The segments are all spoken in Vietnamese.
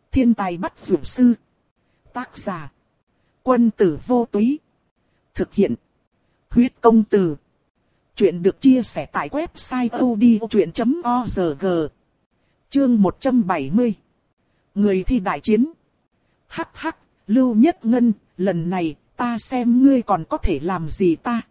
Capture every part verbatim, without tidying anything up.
Thiên tài bắt dược sư. Tác giả. Quân tử vô túy. Thực hiện. Huyết công từ. Chuyện được chia sẻ tại website odchuyện chấm org. Chương một trăm bảy mươi. Người thi đại chiến. Hắc hắc, Lưu Nhất Ngân, lần này ta xem ngươi còn có thể làm gì ta.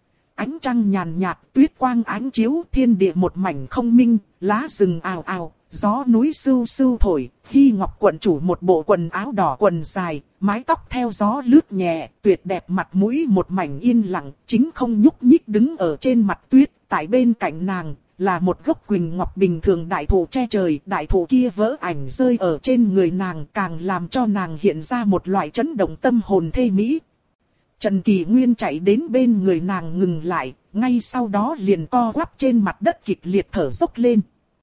Ánh trăng nhàn nhạt, tuyết quang ánh chiếu, thiên địa một mảnh không minh, lá rừng ào ào, gió núi sưu sưu thổi. Hy Ngọc quận chủ một bộ quần áo đỏ quần dài, mái tóc theo gió lướt nhẹ, tuyệt đẹp mặt mũi một mảnh yên lặng, chính không nhúc nhích đứng ở trên mặt tuyết. Tại bên cạnh nàng là một gốc quỳnh ngọc bình thường đại thụ che trời, đại thụ kia vỡ ảnh rơi ở trên người nàng, càng làm cho nàng hiện ra một loại chấn động tâm hồn thê mỹ. Trần Kỳ Nguyên chạy đến bên người nàng ngừng lại, ngay sau đó liền co quắp trên mặt đất kịch liệt thở dốc lên.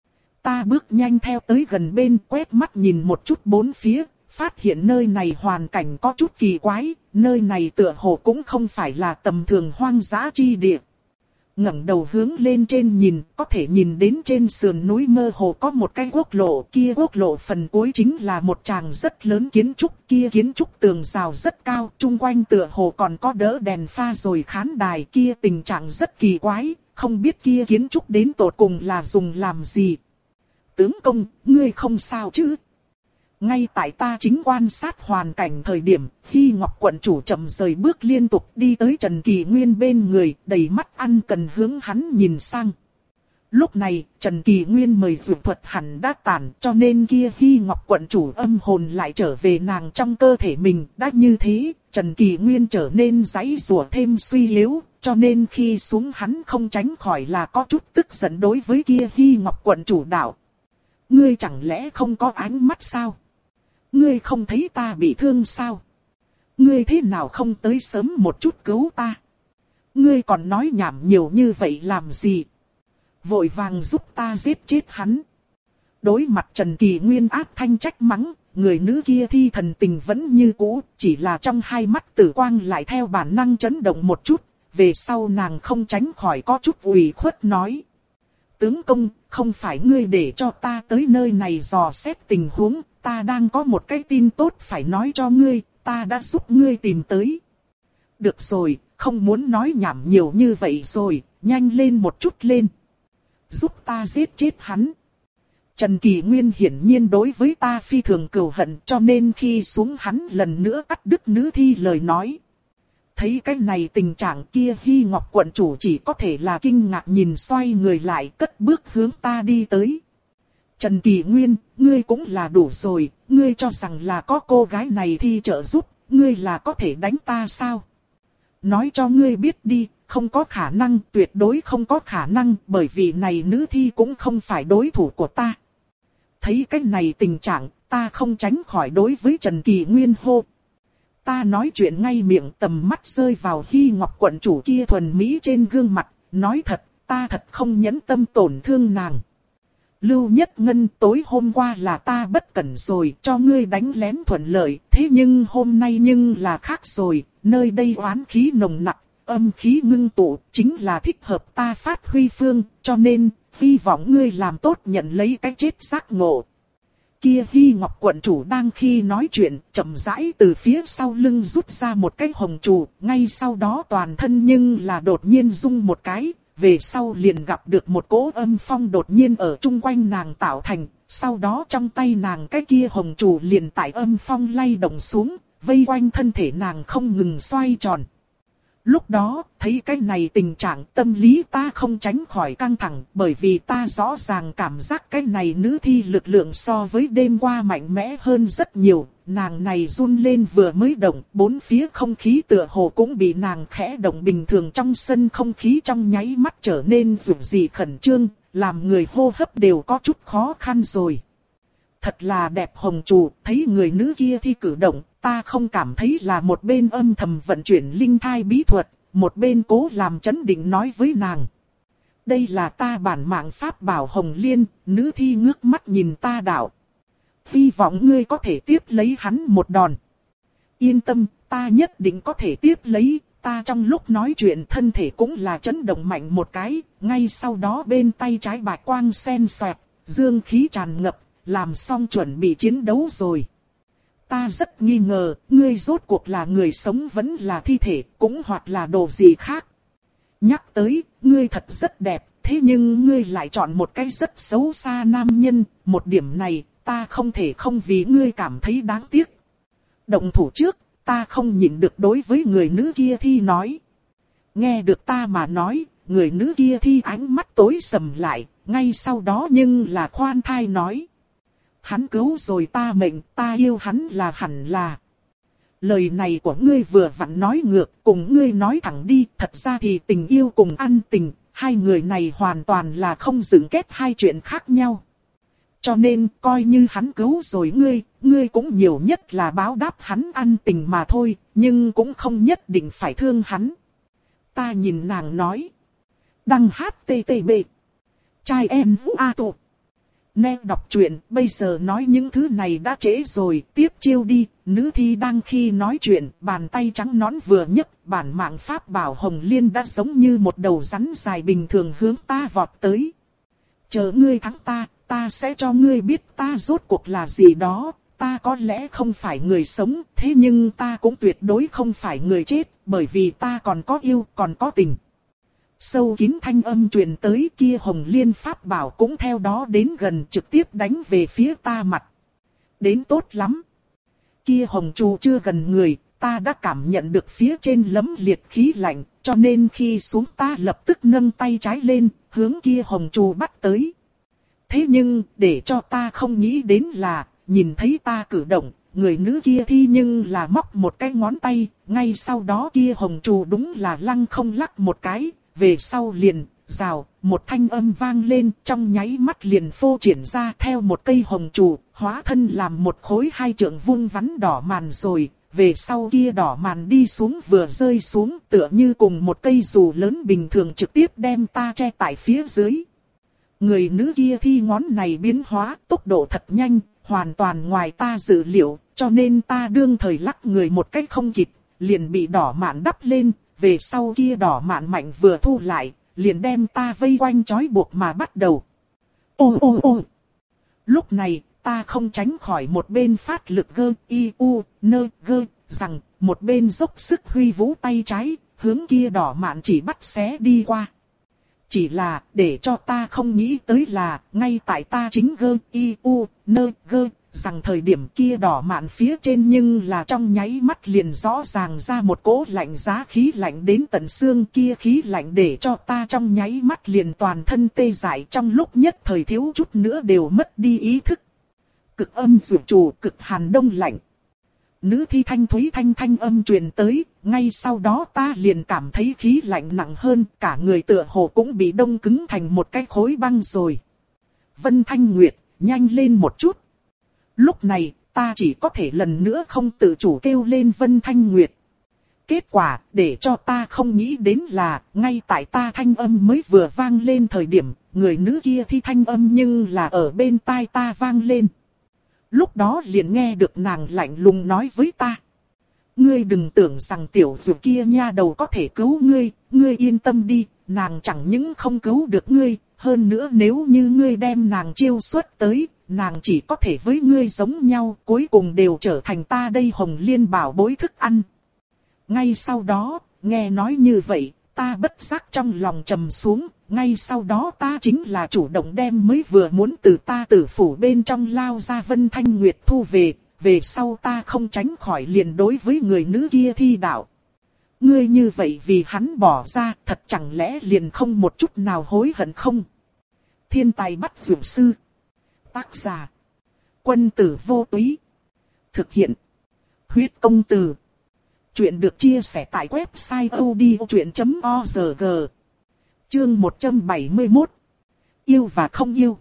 Ta bước nhanh theo tới gần bên, quét mắt nhìn một chút bốn phía, phát hiện nơi này hoàn cảnh có chút kỳ quái, nơi này tựa hồ cũng không phải là tầm thường hoang dã chi địa. Ngẩng đầu hướng lên trên nhìn, có thể nhìn đến trên sườn núi mơ hồ có một cái quốc lộ, kia quốc lộ phần cuối chính là một tràng rất lớn kiến trúc, kia kiến trúc tường rào rất cao, chung quanh tựa hồ còn có đỡ đèn pha rồi khán đài, kia tình trạng rất kỳ quái, không biết kia kiến trúc đến tột cùng là dùng làm gì. Tướng công, ngươi không sao chứ? Ngay tại ta chính quan sát hoàn cảnh thời điểm, Hy Ngọc quận chủ chậm rời bước liên tục đi tới Trần Kỳ Nguyên bên người, đầy mắt ăn cần hướng hắn nhìn sang. Lúc này, Trần Kỳ Nguyên mời dược thuật hẳn đã tàn, cho nên kia Hy Ngọc quận chủ âm hồn lại trở về nàng trong cơ thể mình. Đã như thế, Trần Kỳ Nguyên trở nên giãy giụa thêm suy yếu, cho nên khi xuống hắn không tránh khỏi là có chút tức giận đối với kia Hy Ngọc quận chủ đạo. Ngươi chẳng lẽ không có ánh mắt sao? Ngươi không thấy ta bị thương sao? Ngươi thế nào không tới sớm một chút cứu ta? Ngươi còn nói nhảm nhiều như vậy làm gì? Vội vàng giúp ta giết chết hắn. Đối mặt Trần Kỳ Nguyên ác thanh trách mắng, người nữ kia thi thần tình vẫn như cũ, chỉ là trong hai mắt tử quang lại theo bản năng chấn động một chút, về sau nàng không tránh khỏi có chút ủy khuất nói. Tướng công, không phải ngươi để cho ta tới nơi này dò xét tình huống, ta đang có một cái tin tốt phải nói cho ngươi, ta đã giúp ngươi tìm tới. Được rồi, không muốn nói nhảm nhiều như vậy rồi, nhanh lên một chút lên. Giúp ta giết chết hắn. Trần Kỳ Nguyên hiển nhiên đối với ta phi thường cừu hận, cho nên khi xuống hắn lần nữa cắt đứt nữ thi lời nói. Thấy cái này tình trạng kia, Hy Ngọc quận chủ chỉ có thể là kinh ngạc nhìn xoay người lại, cất bước hướng ta đi tới. Trần Kỳ Nguyên, ngươi cũng là đủ rồi, ngươi cho rằng là có cô gái này thi trợ giúp, ngươi là có thể đánh ta sao? Nói cho ngươi biết đi, không có khả năng, tuyệt đối không có khả năng, bởi vì này nữ thi cũng không phải đối thủ của ta. Thấy cái này tình trạng, ta không tránh khỏi đối với Trần Kỳ Nguyên hô. Ta nói chuyện ngay miệng, tầm mắt rơi vào Hy Ngọc quận chủ kia thuần mỹ trên gương mặt, nói thật, ta thật không nhẫn tâm tổn thương nàng. Lưu Nhất Ngân, tối hôm qua là ta bất cẩn rồi, cho ngươi đánh lén thuận lợi, thế nhưng hôm nay nhưng là khác rồi, nơi đây oán khí nồng nặc, âm khí ngưng tụ, chính là thích hợp ta phát huy phương, cho nên, hy vọng ngươi làm tốt nhận lấy cái chết giác ngộ. Kia Hy Ngọc quận chủ đang khi nói chuyện, chậm rãi từ phía sau lưng rút ra một cái hồng trụ, ngay sau đó toàn thân nhưng là đột nhiên rung một cái, về sau liền gặp được một cỗ âm phong đột nhiên ở chung quanh nàng tạo thành, sau đó trong tay nàng cái kia hồng trụ liền tại âm phong lay động xuống, vây quanh thân thể nàng không ngừng xoay tròn. Lúc đó, thấy cái này tình trạng tâm lý ta không tránh khỏi căng thẳng, bởi vì ta rõ ràng cảm giác cái này nữ thi lực lượng so với đêm qua mạnh mẽ hơn rất nhiều, nàng này run lên vừa mới động, bốn phía không khí tựa hồ cũng bị nàng khẽ động bình thường trong sân không khí trong nháy mắt trở nên rủng rỉ khẩn trương, làm người hô hấp đều có chút khó khăn rồi. Thật là đẹp hồng trụ, thấy người nữ kia thi cử động, ta không cảm thấy là một bên âm thầm vận chuyển linh thai bí thuật, một bên cố làm chấn định nói với nàng. Đây là ta bản mạng pháp bảo hồng liên, nữ thi ngước mắt nhìn ta đạo. Hy vọng ngươi có thể tiếp lấy hắn một đòn. Yên tâm, ta nhất định có thể tiếp lấy, ta trong lúc nói chuyện thân thể cũng là chấn động mạnh một cái, ngay sau đó bên tay trái bạch quang sen xoẹt, dương khí tràn ngập. làm xong chuẩn bị chiến đấu rồi. Ta rất nghi ngờ, ngươi rốt cuộc là người sống vẫn là thi thể, cũng hoặc là đồ gì khác. Nhắc tới, ngươi thật rất đẹp, thế nhưng ngươi lại chọn một cái rất xấu xa nam nhân, một điểm này, ta không thể không vì ngươi cảm thấy đáng tiếc. Động thủ trước, ta không nhịn được đối với người nữ kia thi nói. Nghe được ta mà nói, người nữ kia thi ánh mắt tối sầm lại, ngay sau đó nhưng là khoan thai nói. Hắn cứu rồi ta mệnh, ta yêu hắn là hẳn là. Lời này của ngươi vừa vặn nói ngược, cùng ngươi nói thẳng đi, thật ra thì tình yêu cùng ăn tình, hai người này hoàn toàn là không dựng kết hai chuyện khác nhau. Cho nên, coi như hắn cứu rồi ngươi, ngươi cũng nhiều nhất là báo đáp hắn ăn tình mà thôi, nhưng cũng không nhất định phải thương hắn. Ta nhìn nàng nói. Đăng hát tê tê bê. Trai em vũ a tụ. Nè đọc truyện, bây giờ nói những thứ này đã trễ rồi, tiếp chiêu đi. Nữ thi đang khi nói chuyện, bàn tay trắng nõn vừa nhấc, bản mạng pháp bảo hồng liên đã giống như một đầu rắn dài bình thường hướng ta vọt tới. Chờ ngươi thắng ta, ta sẽ cho ngươi biết ta rốt cuộc là gì đó. Ta có lẽ không phải người sống, thế nhưng ta cũng tuyệt đối không phải người chết, bởi vì ta còn có yêu, còn có tình. Sâu kín thanh âm truyền tới, kia hồng liên pháp bảo cũng theo đó đến gần, trực tiếp đánh về phía ta mặt. Đến tốt lắm. Kia hồng trụ chưa gần người, ta đã cảm nhận được phía trên lấm liệt khí lạnh, cho nên khi xuống ta lập tức nâng tay trái lên, hướng kia hồng trụ bắt tới. Thế nhưng, để cho ta không nghĩ đến là, nhìn thấy ta cử động, người nữ kia thi nhưng là móc một cái ngón tay, ngay sau đó kia hồng trụ đúng là lăng không lắc một cái, về sau liền, rào, một thanh âm vang lên, trong nháy mắt liền phô triển ra theo một cây hồng trụ, hóa thân làm một khối hai trượng vuông vắn đỏ màn rồi, về sau kia đỏ màn đi xuống vừa rơi xuống tựa như cùng một cây dù lớn bình thường trực tiếp đem ta che tại phía dưới. Người nữ kia thi ngón này biến hóa tốc độ thật nhanh, hoàn toàn ngoài ta dự liệu, cho nên ta đương thời lắc người một cách không kịp, liền bị đỏ mạn đắp lên, về sau kia đỏ mạn mạnh vừa thu lại, liền đem ta vây quanh trói buộc mà bắt đầu. Ô ô ô! Lúc này, ta không tránh khỏi một bên phát lực gơ, y u, nơ, gơ, rằng, một bên dốc sức huy vũ tay trái, hướng kia đỏ mạn chỉ bắt xé đi qua. Chỉ là, để cho ta không nghĩ tới là, ngay tại ta chính gơ, y, u, nơ, gơ, rằng thời điểm kia đỏ mạn phía trên nhưng là trong nháy mắt liền rõ ràng ra một cỗ lạnh giá khí lạnh đến tận xương, kia khí lạnh để cho ta trong nháy mắt liền toàn thân tê dại, trong lúc nhất thời thiếu chút nữa đều mất đi ý thức. Cực âm dụ chủ, cực hàn đông lạnh. Nữ thi thanh thúy thanh thanh âm truyền tới, ngay sau đó ta liền cảm thấy khí lạnh nặng hơn, cả người tựa hồ cũng bị đông cứng thành một cái khối băng rồi. Vân Thanh Nguyệt, nhanh lên một chút. Lúc này, ta chỉ có thể lần nữa không tự chủ kêu lên Vân Thanh Nguyệt. Kết quả, để cho ta không nghĩ đến là, ngay tại ta thanh âm mới vừa vang lên thời điểm, người nữ kia thi thanh âm nhưng là ở bên tai ta vang lên. Lúc đó liền nghe được nàng lạnh lùng nói với ta. Ngươi đừng tưởng rằng tiểu dược kia nha đầu có thể cứu ngươi, ngươi yên tâm đi, nàng chẳng những không cứu được ngươi, hơn nữa nếu như ngươi đem nàng chiêu xuất tới, nàng chỉ có thể với ngươi giống nhau, cuối cùng đều trở thành ta đây hồng liên bảo bối thức ăn. Ngay sau đó, nghe nói như vậy, ta bất giác trong lòng trầm xuống, ngay sau đó ta chính là chủ động đem mới vừa muốn từ ta tử phủ bên trong lao ra Vân Thanh Nguyệt thu về, về sau ta không tránh khỏi liền đối với người nữ kia thi đạo. Ngươi như vậy vì hắn bỏ ra, thật chẳng lẽ liền không một chút nào hối hận không? Thiên tài bắt dược sư. Tác giả. Quân tử vô túy. Thực hiện. Huyết công từ. Chuyện được chia sẻ tại website odchuyện chấm org. Chương một trăm bảy mươi mốt. Yêu và không yêu.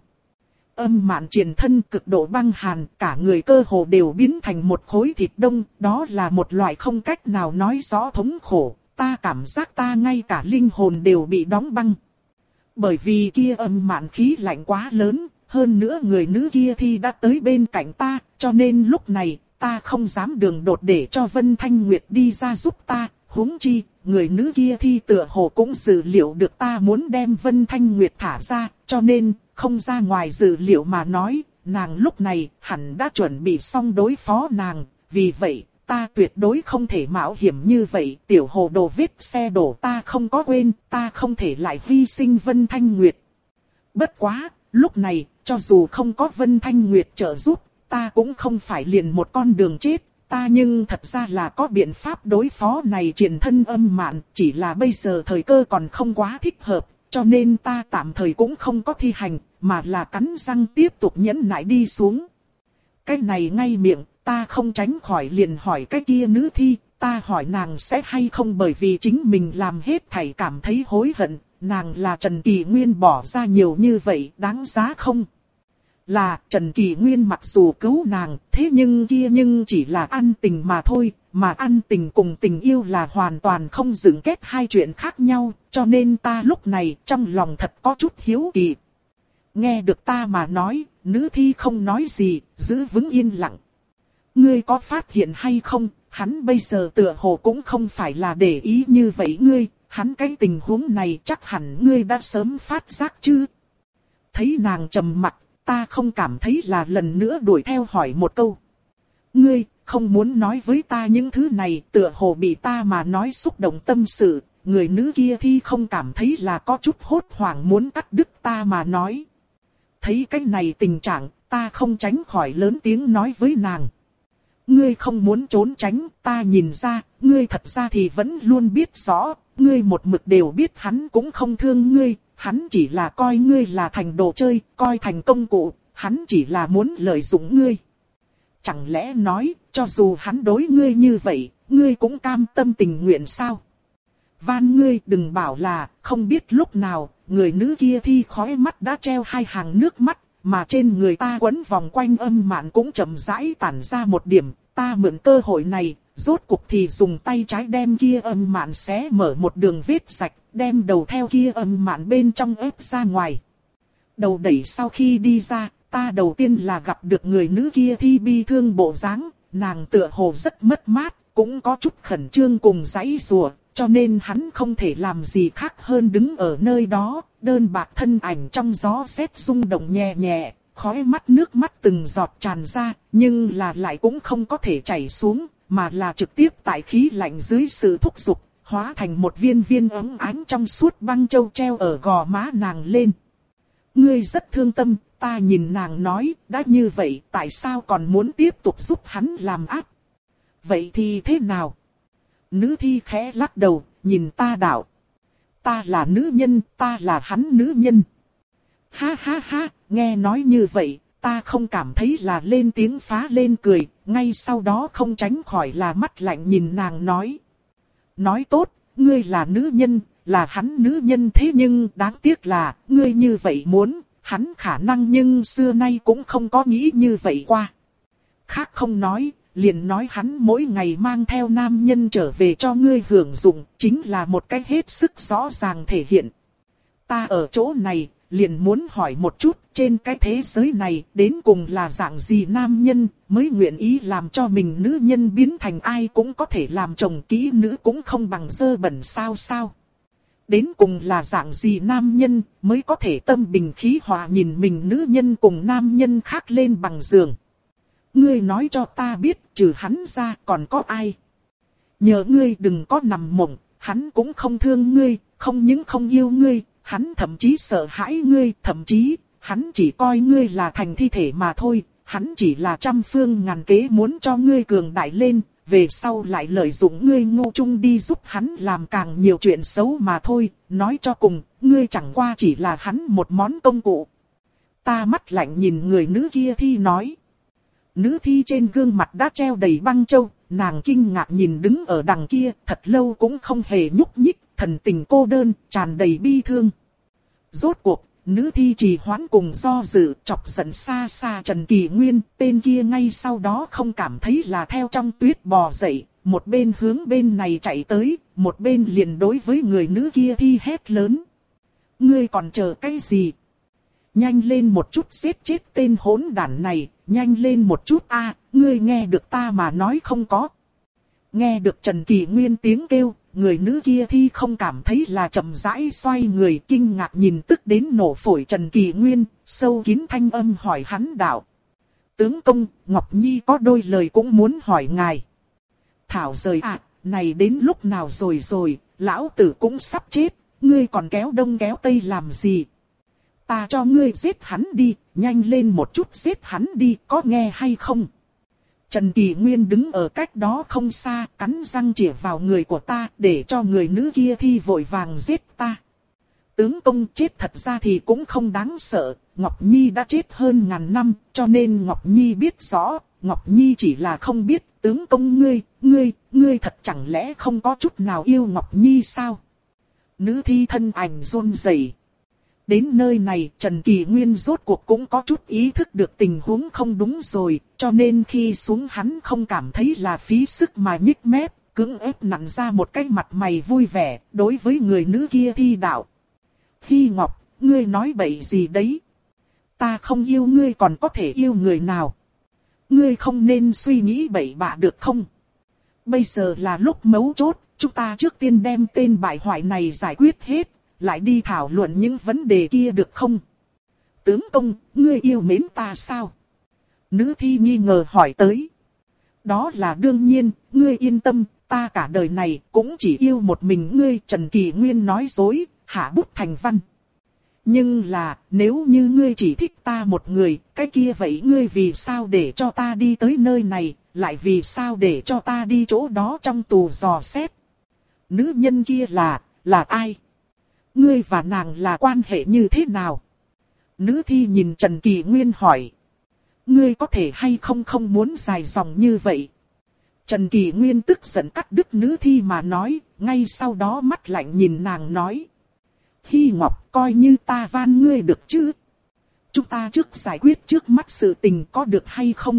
Âm mạn triền thân cực độ băng hàn, cả người cơ hồ đều biến thành một khối thịt đông, đó là một loại không cách nào nói rõ thống khổ, ta cảm giác ta ngay cả linh hồn đều bị đóng băng. Bởi vì kia âm mạn khí lạnh quá lớn, hơn nữa người nữ kia thì đã tới bên cạnh ta, cho nên lúc này, ta không dám đường đột để cho Vân Thanh Nguyệt đi ra giúp ta, huống chi, người nữ kia thì tựa hồ cũng dự liệu được ta muốn đem Vân Thanh Nguyệt thả ra, cho nên, không ra ngoài dự liệu mà nói, nàng lúc này hẳn đã chuẩn bị xong đối phó nàng, vì vậy ta tuyệt đối không thể mạo hiểm như vậy. Tiểu hồ đồ vết xe đổ ta không có quên, ta không thể lại hy sinh Vân Thanh Nguyệt. Bất quá, lúc này, cho dù không có Vân Thanh Nguyệt trợ giúp, ta cũng không phải liền một con đường chết. Ta nhưng thật ra là có biện pháp đối phó này triển thân âm mạn, chỉ là bây giờ thời cơ còn không quá thích hợp, cho nên ta tạm thời cũng không có thi hành, mà là cắn răng tiếp tục nhẫn nại đi xuống. Cái này ngay miệng, ta không tránh khỏi liền hỏi cái kia nữ thi, ta hỏi nàng sẽ hay không bởi vì chính mình làm hết thảy cảm thấy hối hận, nàng là Trần Kỳ Nguyên bỏ ra nhiều như vậy, đáng giá không? Là, Trần Kỳ Nguyên mặc dù cứu nàng, thế nhưng kia nhưng chỉ là ăn tình mà thôi, mà ăn tình cùng tình yêu là hoàn toàn không dựng kết hai chuyện khác nhau, cho nên ta lúc này trong lòng thật có chút hiếu kỳ. Nghe được ta mà nói, nữ thi không nói gì, giữ vững yên lặng. Ngươi có phát hiện hay không, hắn bây giờ tựa hồ cũng không phải là để ý như vậy ngươi, hắn cái tình huống này chắc hẳn ngươi đã sớm phát giác chứ. Thấy nàng trầm mặc, ta không cảm thấy là lần nữa đuổi theo hỏi một câu. Ngươi, không muốn nói với ta những thứ này, tựa hồ bị ta mà nói xúc động tâm sự, người nữ kia thì không cảm thấy là có chút hốt hoảng muốn cắt đứt ta mà nói. Thấy cái này tình trạng, ta không tránh khỏi lớn tiếng nói với nàng. Ngươi không muốn trốn tránh, ta nhìn ra, ngươi thật ra thì vẫn luôn biết rõ, ngươi một mực đều biết hắn cũng không thương ngươi, hắn chỉ là coi ngươi là thành đồ chơi, coi thành công cụ, hắn chỉ là muốn lợi dụng ngươi. Chẳng lẽ nói, cho dù hắn đối ngươi như vậy, ngươi cũng cam tâm tình nguyện sao? Van ngươi đừng bảo là, không biết lúc nào, người nữ kia thi khóe mắt đã treo hai hàng nước mắt, mà trên người ta quấn vòng quanh âm mạn cũng chậm rãi tản ra một điểm, ta mượn cơ hội này, rốt cuộc thì dùng tay trái đem kia âm mạn xé mở một đường vết sạch, đem đầu theo kia âm mạn bên trong ép ra ngoài. Đầu đẩy sau khi đi ra, ta đầu tiên là gặp được người nữ kia thi bi thương bộ dáng, nàng tựa hồ rất mất mát, cũng có chút khẩn trương cùng giãy giụa, cho nên hắn không thể làm gì khác hơn đứng ở nơi đó, đơn bạc thân ảnh trong gió sét rung động nhẹ nhẹ, khóe mắt nước mắt từng giọt tràn ra, nhưng là lại cũng không có thể chảy xuống, mà là trực tiếp tại khí lạnh dưới sự thúc giục, hóa thành một viên viên ấm ánh trong suốt băng châu treo ở gò má nàng lên. Ngươi rất thương tâm, ta nhìn nàng nói, đã như vậy, tại sao còn muốn tiếp tục giúp hắn làm ác? Vậy thì thế nào? Nữ thi khẽ lắc đầu, nhìn ta đạo. Ta là nữ nhân, ta là hắn nữ nhân. Ha ha ha, nghe nói như vậy, ta không cảm thấy là lên tiếng phá lên cười, ngay sau đó không tránh khỏi là mắt lạnh nhìn nàng nói. Nói tốt, ngươi là nữ nhân, là hắn nữ nhân, thế nhưng đáng tiếc là, ngươi như vậy muốn, hắn khả năng nhưng xưa nay cũng không có nghĩ như vậy qua. Khác không nói, liền nói hắn mỗi ngày mang theo nam nhân trở về cho ngươi hưởng dụng, chính là một cái hết sức rõ ràng thể hiện. Ta ở chỗ này, liền muốn hỏi một chút, trên cái thế giới này, đến cùng là dạng gì nam nhân, mới nguyện ý làm cho mình nữ nhân biến thành ai cũng có thể làm chồng kỹ nữ cũng không bằng dơ bẩn sao sao. Đến cùng là dạng gì nam nhân, mới có thể tâm bình khí hòa nhìn mình nữ nhân cùng nam nhân khác lên bằng giường. Ngươi nói cho ta biết, trừ hắn ra còn có ai. Nhờ ngươi đừng có nằm mộng, hắn cũng không thương ngươi, không những không yêu ngươi, hắn thậm chí sợ hãi ngươi, thậm chí, hắn chỉ coi ngươi là thành thi thể mà thôi, hắn chỉ là trăm phương ngàn kế muốn cho ngươi cường đại lên, về sau lại lợi dụng ngươi ngu chung đi giúp hắn làm càng nhiều chuyện xấu mà thôi, nói cho cùng, ngươi chẳng qua chỉ là hắn một món công cụ. Ta mắt lạnh nhìn người nữ kia thi nói. Nữ thi trên gương mặt đã treo đầy băng châu, nàng kinh ngạc nhìn đứng ở đằng kia, thật lâu cũng không hề nhúc nhích, thần tình cô đơn, tràn đầy bi thương. Rốt cuộc, nữ thi trì hoãn cùng do dự, chọc giận xa xa Trần Kỳ Nguyên, tên kia ngay sau đó không cảm thấy là theo trong tuyết bò dậy, một bên hướng bên này chạy tới, một bên liền đối với người nữ kia thi hét lớn. Ngươi còn chờ cái gì? Nhanh lên một chút giết chết tên hỗn đản này, nhanh lên một chút a, ngươi nghe được ta mà nói không có. Nghe được Trần Kỳ Nguyên tiếng kêu, người nữ kia thi không cảm thấy là chậm rãi xoay người kinh ngạc nhìn tức đến nổ phổi Trần Kỳ Nguyên, sâu kín thanh âm hỏi hắn đạo. Tướng công, Ngọc Nhi có đôi lời cũng muốn hỏi ngài. Thảo rời ạ, à, này đến lúc nào rồi rồi, lão tử cũng sắp chết, ngươi còn kéo đông kéo tây làm gì? Ta cho ngươi giết hắn đi, nhanh lên một chút giết hắn đi, có nghe hay không? Trần Kỳ Nguyên đứng ở cách đó không xa, cắn răng chĩa vào người của ta, để cho người nữ kia thi vội vàng giết ta. Tướng công chết thật ra thì cũng không đáng sợ, Ngọc Nhi đã chết hơn ngàn năm, cho nên Ngọc Nhi biết rõ, Ngọc Nhi chỉ là không biết, tướng công ngươi, ngươi, ngươi thật chẳng lẽ không có chút nào yêu Ngọc Nhi sao? Nữ thi thân ảnh run rẩy. Đến nơi này, Trần Kỳ Nguyên rốt cuộc cũng có chút ý thức được tình huống không đúng rồi, cho nên khi xuống hắn không cảm thấy là phí sức mà nhích mép, cưỡng ép nặn ra một cái mặt mày vui vẻ, đối với người nữ kia thi đạo. Hy Ngọc, ngươi nói bậy gì đấy? Ta không yêu ngươi còn có thể yêu người nào? Ngươi không nên suy nghĩ bậy bạ được không? Bây giờ là lúc mấu chốt, chúng ta trước tiên đem tên bại hoại này giải quyết hết, lại đi thảo luận những vấn đề kia được không? Tướng công, ngươi yêu mến ta sao? Nữ thi nghi ngờ hỏi tới. Đó là đương nhiên, ngươi yên tâm, ta cả đời này cũng chỉ yêu một mình ngươi. Trần Kỳ Nguyên nói dối, hạ bút thành văn. Nhưng là, nếu như ngươi chỉ thích ta một người, cái kia vậy ngươi vì sao để cho ta đi tới nơi này, lại vì sao để cho ta đi chỗ đó trong tù dò xét? Nữ nhân kia là, là ai? Ngươi và nàng là quan hệ như thế nào? Nữ thi nhìn Trần Kỳ Nguyên hỏi. Ngươi có thể hay không không muốn dài dòng như vậy? Trần Kỳ Nguyên tức giận cắt đứt nữ thi mà nói, ngay sau đó mắt lạnh nhìn nàng nói. Hy Ngọc, coi như ta van ngươi được chứ? Chúng ta trước giải quyết trước mắt sự tình có được hay không?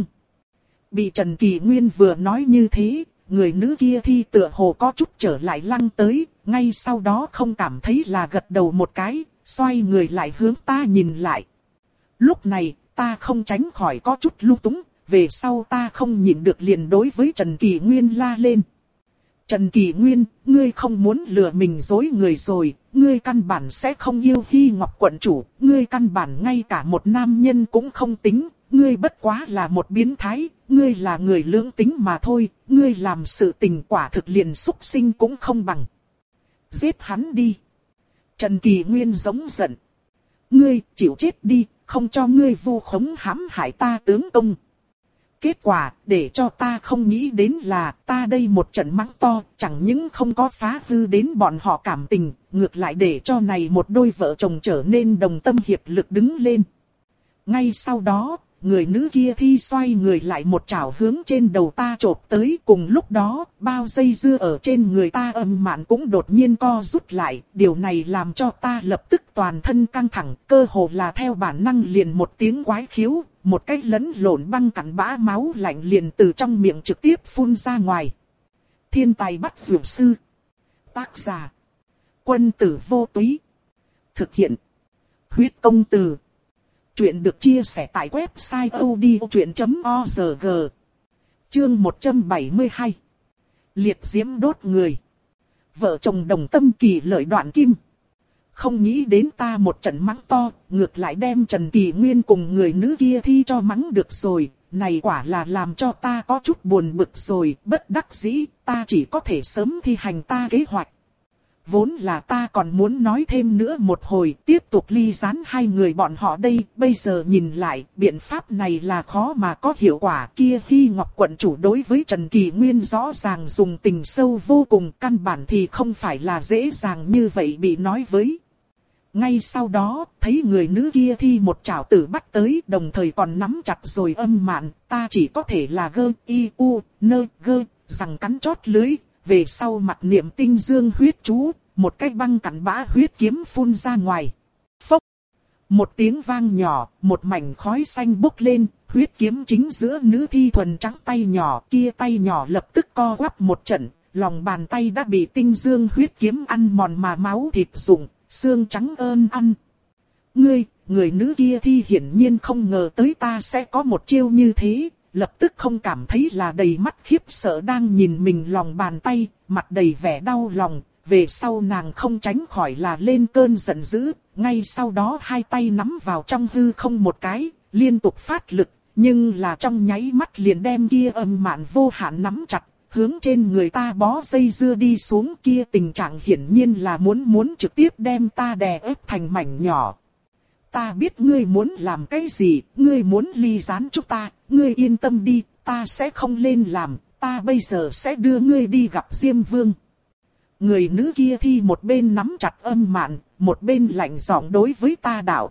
Bị Trần Kỳ Nguyên vừa nói như thế, người nữ kia thi tựa hồ có chút trở lại lăng tới, ngay sau đó không cảm thấy là gật đầu một cái, xoay người lại hướng ta nhìn lại. Lúc này, ta không tránh khỏi có chút lung túng, về sau ta không nhịn được liền đối với Trần Kỳ Nguyên la lên. Trần Kỳ Nguyên, ngươi không muốn lừa mình dối người rồi, ngươi căn bản sẽ không yêu Hy Ngọc quận chủ, ngươi căn bản ngay cả một nam nhân cũng không tính, ngươi bất quá là một biến thái, ngươi là người lưỡng tính mà thôi, ngươi làm sự tình quả thực liền xúc sinh cũng không bằng. Giết hắn đi. Trần Kỳ Nguyên giống giận. Ngươi chịu chết đi, không cho ngươi vu khống hãm hại ta tướng công. Kết quả, để cho ta không nghĩ đến là ta đây một trận mắng to, chẳng những không có phá hư đến bọn họ cảm tình, ngược lại để cho này một đôi vợ chồng trở nên đồng tâm hiệp lực đứng lên. Ngay sau đó, người nữ kia thi xoay người lại một chảo hướng trên đầu ta chộp tới, cùng lúc đó, bao dây dưa ở trên người ta âm mạn cũng đột nhiên co rút lại, điều này làm cho ta lập tức toàn thân căng thẳng, cơ hồ là theo bản năng liền một tiếng quái khiếu, một cái lẫn lộn băng cặn bã máu lạnh liền từ trong miệng trực tiếp phun ra ngoài. Thiên tài bắt dược sư. Tác giả. Quân tử vô túy. Thực hiện. Huyết công từ. Chuyện được chia sẻ tại website odchuyện chấm org. Chương một trăm bảy mươi hai. Liệt diễm đốt người. Vợ chồng đồng tâm kỳ lợi đoạn kim. Không nghĩ đến ta một trận mắng to, ngược lại đem Trần Kỳ Nguyên cùng người nữ kia thi cho mắng được rồi. Này quả là làm cho ta có chút buồn bực rồi, bất đắc dĩ, ta chỉ có thể sớm thi hành ta kế hoạch. Vốn là ta còn muốn nói thêm nữa một hồi, tiếp tục ly gián hai người bọn họ đây, bây giờ nhìn lại, biện pháp này là khó mà có hiệu quả. Kia Hy Ngọc quận chủ đối với Trần Kỳ Nguyên rõ ràng dùng tình sâu vô cùng, căn bản thì không phải là dễ dàng như vậy bị nói với. Ngay sau đó, thấy người nữ kia thi một chảo tử bắt tới, đồng thời còn nắm chặt rồi âm mạn, ta chỉ có thể là gơ, y, u, nơ, gơ, rằng cắn chót lưới. Về sau mặt niệm tinh dương huyết chú, một cái băng cặn bã huyết kiếm phun ra ngoài. Phốc! Một tiếng vang nhỏ, một mảnh khói xanh bốc lên, huyết kiếm chính giữa nữ thi thuần trắng tay nhỏ, kia tay nhỏ lập tức co quắp một trận, lòng bàn tay đã bị tinh dương huyết kiếm ăn mòn mà máu thịt rụng, xương trắng ơn ăn. Ngươi, người nữ kia thi hiển nhiên không ngờ tới ta sẽ có một chiêu như thế. Lập tức không cảm thấy là đầy mắt khiếp sợ đang nhìn mình lòng bàn tay, mặt đầy vẻ đau lòng, về sau nàng không tránh khỏi là lên cơn giận dữ, ngay sau đó hai tay nắm vào trong hư không một cái, liên tục phát lực, nhưng là trong nháy mắt liền đem kia âm mạn vô hạn nắm chặt, hướng trên người ta bó dây dưa đi xuống. Kia tình trạng hiển nhiên là muốn muốn trực tiếp đem ta đè ép thành mảnh nhỏ. Ta biết ngươi muốn làm cái gì, ngươi muốn ly gián chúng ta, ngươi yên tâm đi, ta sẽ không lên làm, ta bây giờ sẽ đưa ngươi đi gặp Diêm Vương. Người nữ kia thi một bên nắm chặt âm mạn, một bên lạnh giọng đối với ta đạo.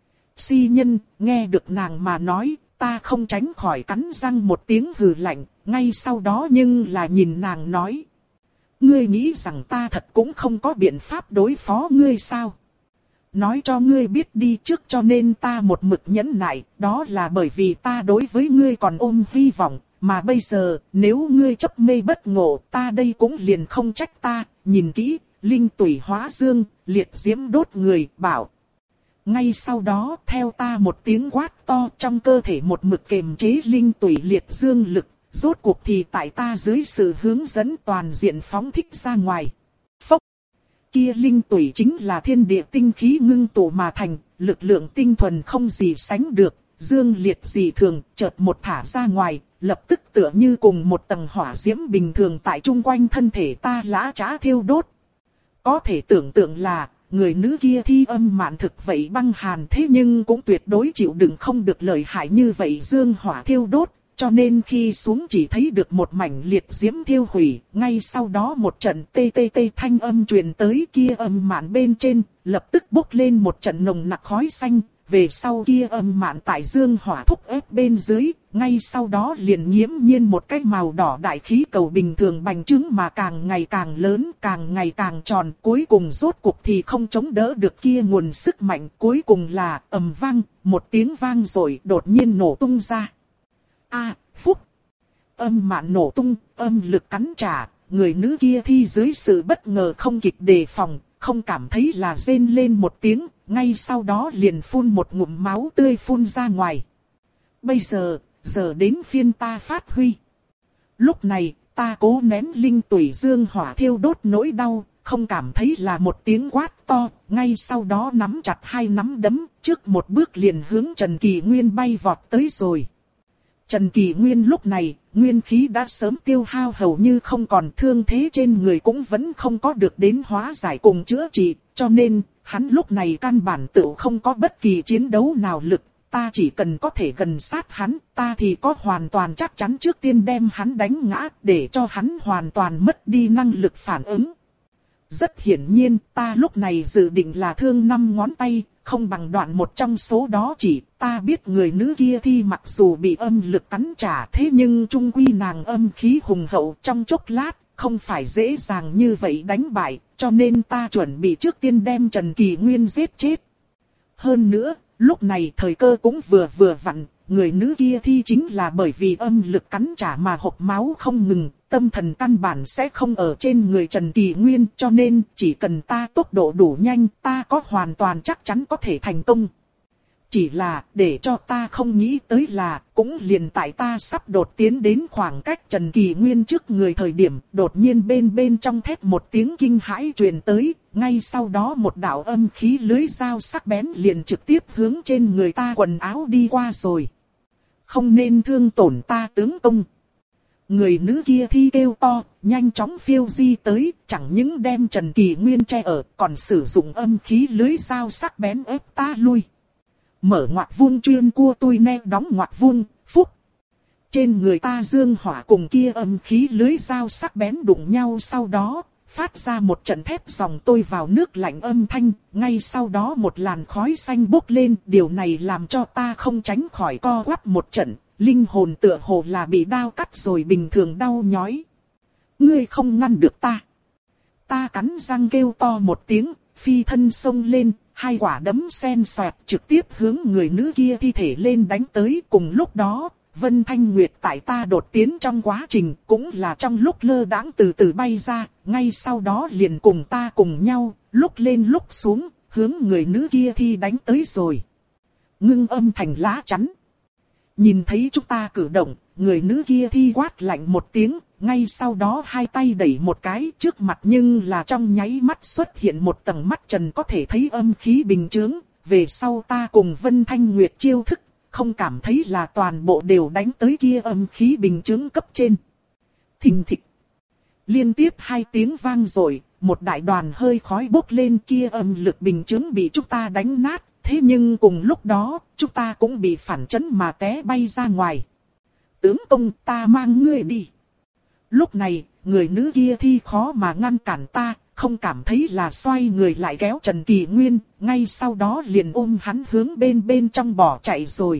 Si nhân, nghe được nàng mà nói, ta không tránh khỏi cắn răng một tiếng hừ lạnh, ngay sau đó nhưng là nhìn nàng nói. Ngươi nghĩ rằng ta thật cũng không có biện pháp đối phó ngươi sao? Nói cho ngươi biết đi trước, cho nên ta một mực nhẫn nại, đó là bởi vì ta đối với ngươi còn ôm hy vọng, mà bây giờ, nếu ngươi chấp mê bất ngộ, ta đây cũng liền không trách ta, nhìn kỹ, linh tủy hóa dương, liệt diễm đốt người, bảo. Ngay sau đó, theo ta một tiếng quát to, trong cơ thể một mực kềm chế linh tủy liệt dương lực, rốt cuộc thì tại ta dưới sự hướng dẫn toàn diện phóng thích ra ngoài. Phốc! Kia linh tủy chính là thiên địa tinh khí ngưng tụ mà thành, lực lượng tinh thuần không gì sánh được, dương liệt dị thường, chợt một thả ra ngoài, lập tức tựa như cùng một tầng hỏa diễm bình thường tại chung quanh thân thể ta lã chã thiêu đốt. Có thể tưởng tượng là, người nữ kia thi âm mạn thực vậy băng hàn, thế nhưng cũng tuyệt đối chịu đựng không được lợi hại như vậy dương hỏa thiêu đốt. Cho nên khi xuống chỉ thấy được một mảnh liệt diễm thiêu hủy, ngay sau đó một trận tê tê tê thanh âm truyền tới, kia âm mạn bên trên, lập tức bốc lên một trận nồng nặc khói xanh, về sau kia âm mạn tại dương hỏa thúc ép bên dưới, ngay sau đó liền nghiễm nhiên một cái màu đỏ đại khí cầu bình thường bành trướng mà càng ngày càng lớn, càng ngày càng tròn, cuối cùng rốt cuộc thì không chống đỡ được kia nguồn sức mạnh, cuối cùng là ầm vang, một tiếng vang rồi đột nhiên nổ tung ra. A, phúc! Âm mạn nổ tung, âm lực cắn trả, người nữ kia thi dưới sự bất ngờ không kịp đề phòng, không cảm thấy là rên lên một tiếng, ngay sau đó liền phun một ngụm máu tươi phun ra ngoài. Bây giờ, giờ đến phiên ta phát huy. Lúc này, ta cố nén linh tủy dương hỏa thiêu đốt nỗi đau, không cảm thấy là một tiếng quát to, ngay sau đó nắm chặt hai nắm đấm, trước một bước liền hướng Trần Kỳ Nguyên bay vọt tới rồi. Trần Kỳ Nguyên lúc này, nguyên khí đã sớm tiêu hao hầu như không còn, thương thế trên người cũng vẫn không có được đến hóa giải cùng chữa trị, cho nên, hắn lúc này căn bản tự không có bất kỳ chiến đấu nào lực, ta chỉ cần có thể gần sát hắn, ta thì có hoàn toàn chắc chắn trước tiên đem hắn đánh ngã, để cho hắn hoàn toàn mất đi năng lực phản ứng. Rất hiển nhiên, ta lúc này dự định là thương năm ngón tay, không bằng đoạn một trong số đó chỉ, ta biết người nữ kia thi mặc dù bị âm lực cắn trả, thế nhưng trung quy nàng âm khí hùng hậu, trong chốc lát, không phải dễ dàng như vậy đánh bại, cho nên ta chuẩn bị trước tiên đem Trần Kỳ Nguyên giết chết. Hơn nữa, lúc này thời cơ cũng vừa vừa vặn, người nữ kia thi chính là bởi vì âm lực cắn trả mà hộc máu không ngừng, tâm thần căn bản sẽ không ở trên người Trần Kỳ Nguyên, cho nên chỉ cần ta tốc độ đủ nhanh, ta có hoàn toàn chắc chắn có thể thành công. Chỉ là, để cho ta không nghĩ tới là, cũng liền tại ta sắp đột tiến đến khoảng cách Trần Kỳ Nguyên trước người thời điểm, đột nhiên bên bên trong thét một tiếng kinh hãi truyền tới, ngay sau đó một đạo âm khí lưới dao sắc bén liền trực tiếp hướng trên người ta quần áo đi qua rồi. Không nên thương tổn ta tướng công. Người nữ kia thi kêu to, nhanh chóng phiêu di tới, chẳng những đem Trần Kỳ Nguyên che ở, còn sử dụng âm khí lưới dao sắc bén ép ta lui. Mở ngoặc vuông chuyên cua tui ne đóng ngoặc vuông, phúc. Trên người ta dương hỏa cùng kia âm khí lưới dao sắc bén đụng nhau, sau đó, phát ra một trận thép dòng tôi vào nước lạnh âm thanh, ngay sau đó một làn khói xanh bốc lên, điều này làm cho ta không tránh khỏi co quắp một trận, linh hồn tựa hồ là bị đao cắt rồi bình thường đau nhói. Ngươi không ngăn được ta. Ta cắn răng kêu to một tiếng, phi thân xông lên, hai quả đấm sen xoẹt trực tiếp hướng người nữ kia thi thể lên đánh tới. Cùng lúc đó, Vân Thanh Nguyệt tại ta đột tiến trong quá trình cũng là trong lúc lơ đãng từ từ bay ra, ngay sau đó liền cùng ta cùng nhau, lúc lên lúc xuống, hướng người nữ kia thi đánh tới rồi. Ngưng âm thành lá chắn. Nhìn thấy chúng ta cử động, người nữ kia thi quát lạnh một tiếng, ngay sau đó hai tay đẩy một cái trước mặt, nhưng là trong nháy mắt xuất hiện một tầng mắt trần có thể thấy âm khí bình chướng. Về sau ta cùng Vân Thanh Nguyệt chiêu thức, không cảm thấy là toàn bộ đều đánh tới kia âm khí bình chứng cấp trên. Thình thịch. Liên tiếp hai tiếng vang rồi, một đại đoàn hơi khói bốc lên, kia âm lực bình chứng bị chúng ta đánh nát, thế nhưng cùng lúc đó, chúng ta cũng bị phản chấn mà té bay ra ngoài. Tướng công, ta mang ngươi đi. Lúc này, người nữ kia thi khó mà ngăn cản ta, không cảm thấy là xoay người lại kéo Trần Kỳ Nguyên, ngay sau đó liền ôm hắn hướng bên bên trong bỏ chạy rồi.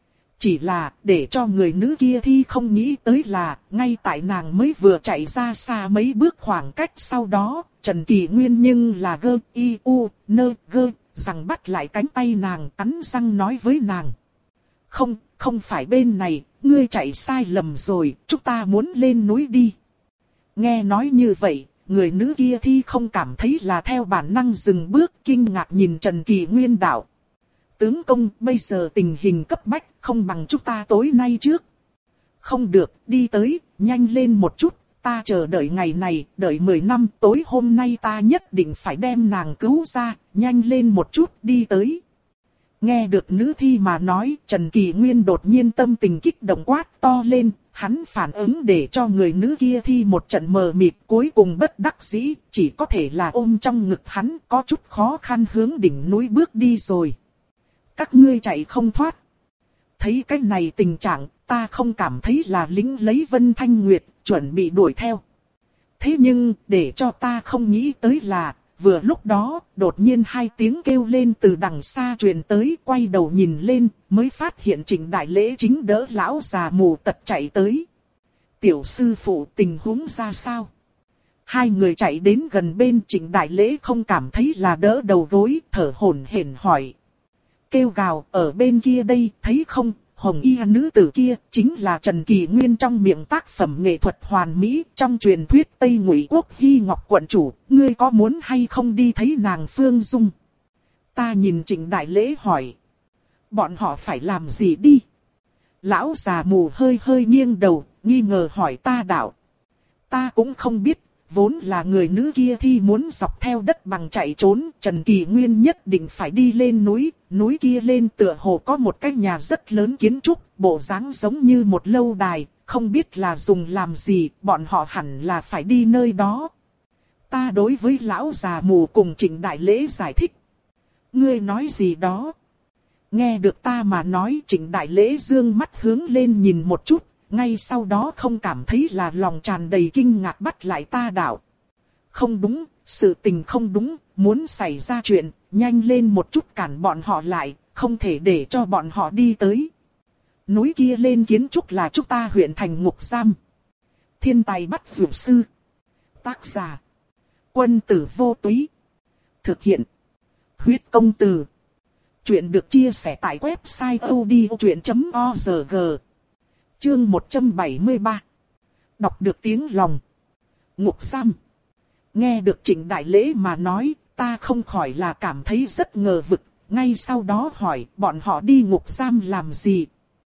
Chỉ là, để cho người nữ kia thi không nghĩ tới là, ngay tại nàng mới vừa chạy ra xa mấy bước khoảng cách sau đó, Trần Kỳ Nguyên nhưng là gơ, y, u, nơ, gơ, rằng bắt lại cánh tay nàng, cắn răng nói với nàng. Không, không phải bên này, ngươi chạy sai lầm rồi, chúng ta muốn lên núi đi. Nghe nói như vậy, người nữ kia thi không cảm thấy là theo bản năng dừng bước, kinh ngạc nhìn Trần Kỳ Nguyên đạo. Tướng công, bây giờ tình hình cấp bách, không bằng chúng ta tối nay trước. Không được, đi tới, nhanh lên một chút, ta chờ đợi ngày này, đợi mười năm, tối hôm nay ta nhất định phải đem nàng cứu ra, nhanh lên một chút, đi tới. Nghe được nữ thi mà nói, Trần Kỳ Nguyên đột nhiên tâm tình kích động quát to lên, hắn phản ứng để cho người nữ kia thi một trận mờ mịt, cuối cùng bất đắc dĩ, chỉ có thể là ôm trong ngực hắn, có chút khó khăn hướng đỉnh núi bước đi rồi. Các ngươi chạy không thoát. Thấy cái này tình trạng, ta không cảm thấy là lính lấy Vân Thanh Nguyệt, chuẩn bị đuổi theo. Thế nhưng, để cho ta không nghĩ tới là, vừa lúc đó, đột nhiên hai tiếng kêu lên từ đằng xa truyền tới, quay đầu nhìn lên, mới phát hiện Trịnh Đại Lễ chính đỡ lão già mù tật chạy tới. Tiểu sư phụ, tình huống ra sao? Hai người chạy đến gần bên, Trịnh Đại Lễ không cảm thấy là đỡ đầu gối, thở hổn hển hỏi. Kêu gào, ở bên kia đây, thấy không, hồng y nữ tử kia, chính là Trần Kỳ Nguyên trong miệng tác phẩm nghệ thuật hoàn mỹ, trong truyền thuyết Tây Ngụy Quốc Hy Ngọc quận chủ, ngươi có muốn hay không đi thấy nàng Phương Dung? Ta nhìn Trịnh Đại Lễ hỏi. Bọn họ phải làm gì đi? Lão già mù hơi hơi nghiêng đầu, nghi ngờ hỏi ta đạo. Ta cũng không biết. Vốn là người nữ kia thi muốn dọc theo đất bằng chạy trốn, Trần Kỳ Nguyên nhất định phải đi lên núi, núi kia lên tựa hồ có một cái nhà rất lớn kiến trúc, bộ dáng giống như một lâu đài, không biết là dùng làm gì, bọn họ hẳn là phải đi nơi đó. Ta đối với lão già mù cùng Trịnh Đại Lễ giải thích. Ngươi nói gì đó? Nghe được ta mà nói, Trịnh Đại Lễ dương mắt hướng lên nhìn một chút. Ngay sau đó không cảm thấy là lòng tràn đầy kinh ngạc bắt lại ta đạo. Không đúng, sự tình không đúng, muốn xảy ra chuyện, nhanh lên một chút cản bọn họ lại, không thể để cho bọn họ đi tới. Núi kia lên kiến trúc là chúng ta huyện thành ngục giam. Thiên tài bắt dược sư. Tác giả. Quân tử vô túy. Thực hiện. Huyết công từ. Chuyện được chia sẻ tại website odchuyện chấm org. Chương một trăm bảy mươi ba. Đọc được tiếng lòng. Ngục giam. Nghe được Trịnh Đại Lễ mà nói, ta không khỏi là cảm thấy rất ngờ vực. Ngay sau đó hỏi, bọn họ đi ngục giam làm gì?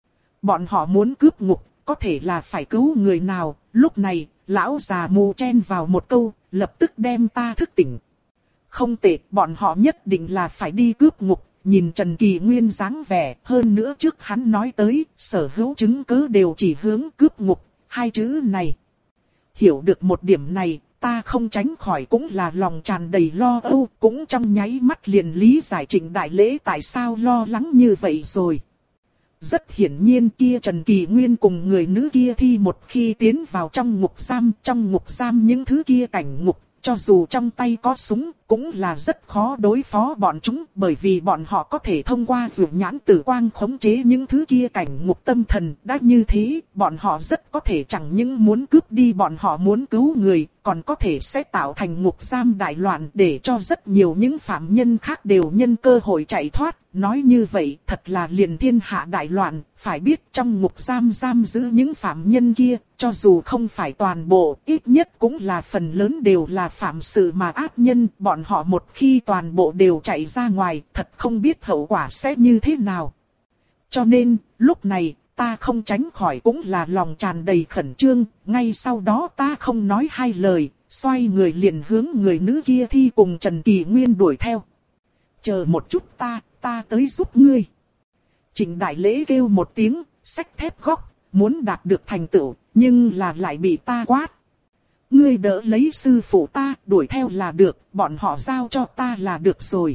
Bọn họ muốn cướp ngục, có thể là phải cứu người nào? Lúc này, lão già mù chen vào một câu, lập tức đem ta thức tỉnh. Không tệ, bọn họ nhất định là phải đi cướp ngục. Nhìn Trần Kỳ Nguyên dáng vẻ, hơn nữa trước hắn nói tới, sở hữu chứng cứ đều chỉ hướng cướp ngục, hai chữ này. Hiểu được một điểm này, ta không tránh khỏi cũng là lòng tràn đầy lo âu, cũng trong nháy mắt liền lý giải Trịnh Đại Lễ tại sao lo lắng như vậy rồi. Rất hiển nhiên kia Trần Kỳ Nguyên cùng người nữ kia thi một khi tiến vào trong ngục giam, trong ngục giam những thứ kia cảnh ngục. Cho dù trong tay có súng, cũng là rất khó đối phó bọn chúng, bởi vì bọn họ có thể thông qua dược nhãn tử quang khống chế những thứ kia cảnh ngục tâm thần. Đã như thế, bọn họ rất có thể chẳng những muốn cướp đi bọn họ muốn cứu người, còn có thể sẽ tạo thành ngục giam đại loạn để cho rất nhiều những phạm nhân khác đều nhân cơ hội chạy thoát. Nói như vậy, thật là liền thiên hạ đại loạn, phải biết trong ngục giam giam giữ những phạm nhân kia, cho dù không phải toàn bộ, ít nhất cũng là phần lớn đều là phạm sự mà ác nhân, bọn họ một khi toàn bộ đều chạy ra ngoài, thật không biết hậu quả sẽ như thế nào. Cho nên, lúc này, ta không tránh khỏi cũng là lòng tràn đầy khẩn trương, ngay sau đó ta không nói hai lời, xoay người liền hướng người nữ kia thi cùng Trần Kỳ Nguyên đuổi theo. Chờ một chút ta, ta tới giúp ngươi. Trịnh Đại Lễ kêu một tiếng, xách thép góc, muốn đạt được thành tựu, nhưng là lại bị ta quát. Ngươi đỡ lấy sư phụ ta, đuổi theo là được, bọn họ giao cho ta là được rồi.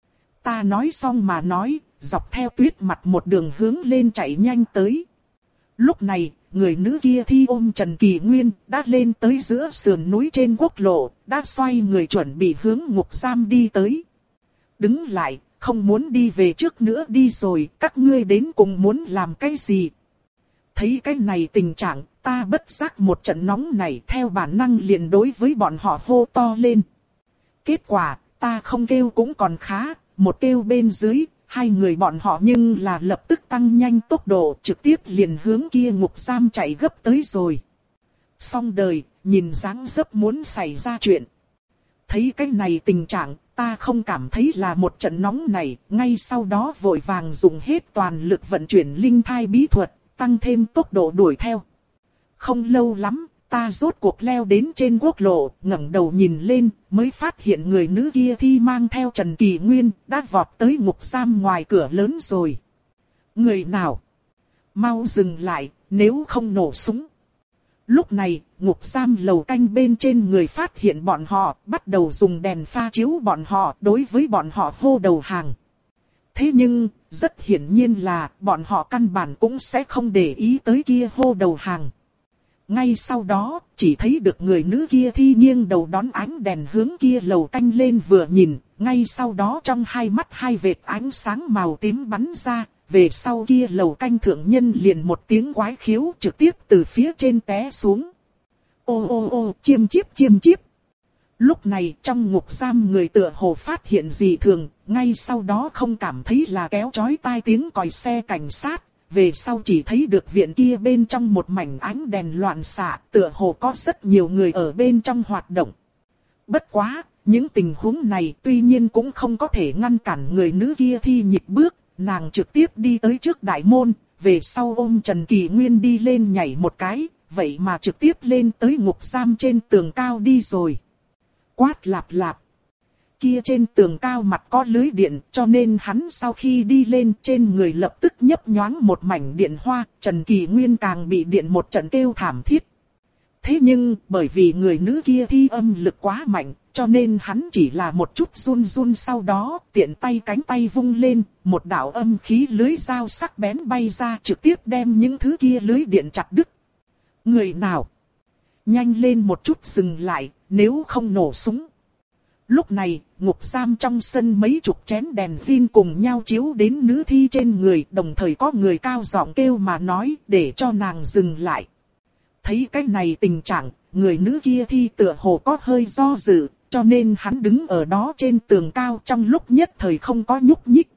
Ta nói xong mà nói, dọc theo tuyết mặt một đường hướng lên chạy nhanh tới. Lúc này, người nữ kia thi ôm Trần Kỳ Nguyên, đã lên tới giữa sườn núi trên quốc lộ, đã xoay người chuẩn bị hướng ngục giam đi tới. Đứng lại, không muốn đi về trước nữa đi rồi, các ngươi đến cùng muốn làm cái gì? Thấy cái này tình trạng, ta bất giác một trận nóng này theo bản năng liền đối với bọn họ hô to lên. Kết quả, ta không kêu cũng còn khá, một kêu bên dưới, hai người bọn họ nhưng là lập tức tăng nhanh tốc độ trực tiếp liền hướng kia ngục giam chạy gấp tới rồi. Xong đời, nhìn dáng dấp muốn xảy ra chuyện. Thấy cái này tình trạng, ta không cảm thấy là một trận nóng này, ngay sau đó vội vàng dùng hết toàn lực vận chuyển linh thai bí thuật, tăng thêm tốc độ đuổi theo. Không lâu lắm, ta rốt cuộc leo đến trên quốc lộ, ngẩng đầu nhìn lên, mới phát hiện người nữ kia thi mang theo Trần Kỳ Nguyên, đã vọt tới ngục giam ngoài cửa lớn rồi. Người nào? Mau dừng lại, nếu không nổ súng. Lúc này, ngục giam lầu canh bên trên người phát hiện bọn họ, bắt đầu dùng đèn pha chiếu bọn họ, đối với bọn họ hô đầu hàng. Thế nhưng, rất hiển nhiên là, bọn họ căn bản cũng sẽ không để ý tới kia hô đầu hàng. Ngay sau đó, chỉ thấy được người nữ kia thi nghiêng đầu đón ánh đèn hướng kia lầu canh lên vừa nhìn, ngay sau đó trong hai mắt hai vệt ánh sáng màu tím bắn ra, về sau kia lầu canh thượng nhân liền một tiếng quái khiếu trực tiếp từ phía trên té xuống. Ô ô ô, chiêm chiếp chiêm chiếp. Lúc này trong ngục giam người tựa hồ phát hiện gì thường, ngay sau đó không cảm thấy là kéo chói tai tiếng còi xe cảnh sát. Về sau chỉ thấy được viện kia bên trong một mảnh ánh đèn loạn xạ, tựa hồ có rất nhiều người ở bên trong hoạt động. Bất quá, những tình huống này tuy nhiên cũng không có thể ngăn cản người nữ kia thi nhịp bước, nàng trực tiếp đi tới trước đại môn, về sau ôm Trần Kỳ Nguyên đi lên nhảy một cái, vậy mà trực tiếp lên tới ngục giam trên tường cao đi rồi. Quát lạp lạp. Kia trên tường cao mặt có lưới điện, cho nên hắn sau khi đi lên trên người lập tức nhấp nhoáng một mảnh điện hoa, Trần Kỳ Nguyên càng bị điện một trận kêu thảm thiết. Thế nhưng, bởi vì người nữ kia thi âm lực quá mạnh, cho nên hắn chỉ là một chút run run sau đó, tiện tay cánh tay vung lên, một đạo âm khí lưới dao sắc bén bay ra trực tiếp đem những thứ kia lưới điện chặt đứt. Người nào? Nhanh lên một chút dừng lại, nếu không nổ súng. Lúc này, ngục giam trong sân mấy chục chén đèn pin cùng nhau chiếu đến nữ thi trên người, đồng thời có người cao giọng kêu mà nói để cho nàng dừng lại. Thấy cái này tình trạng, người nữ kia thi tựa hồ có hơi do dự, cho nên hắn đứng ở đó trên tường cao trong lúc nhất thời không có nhúc nhích.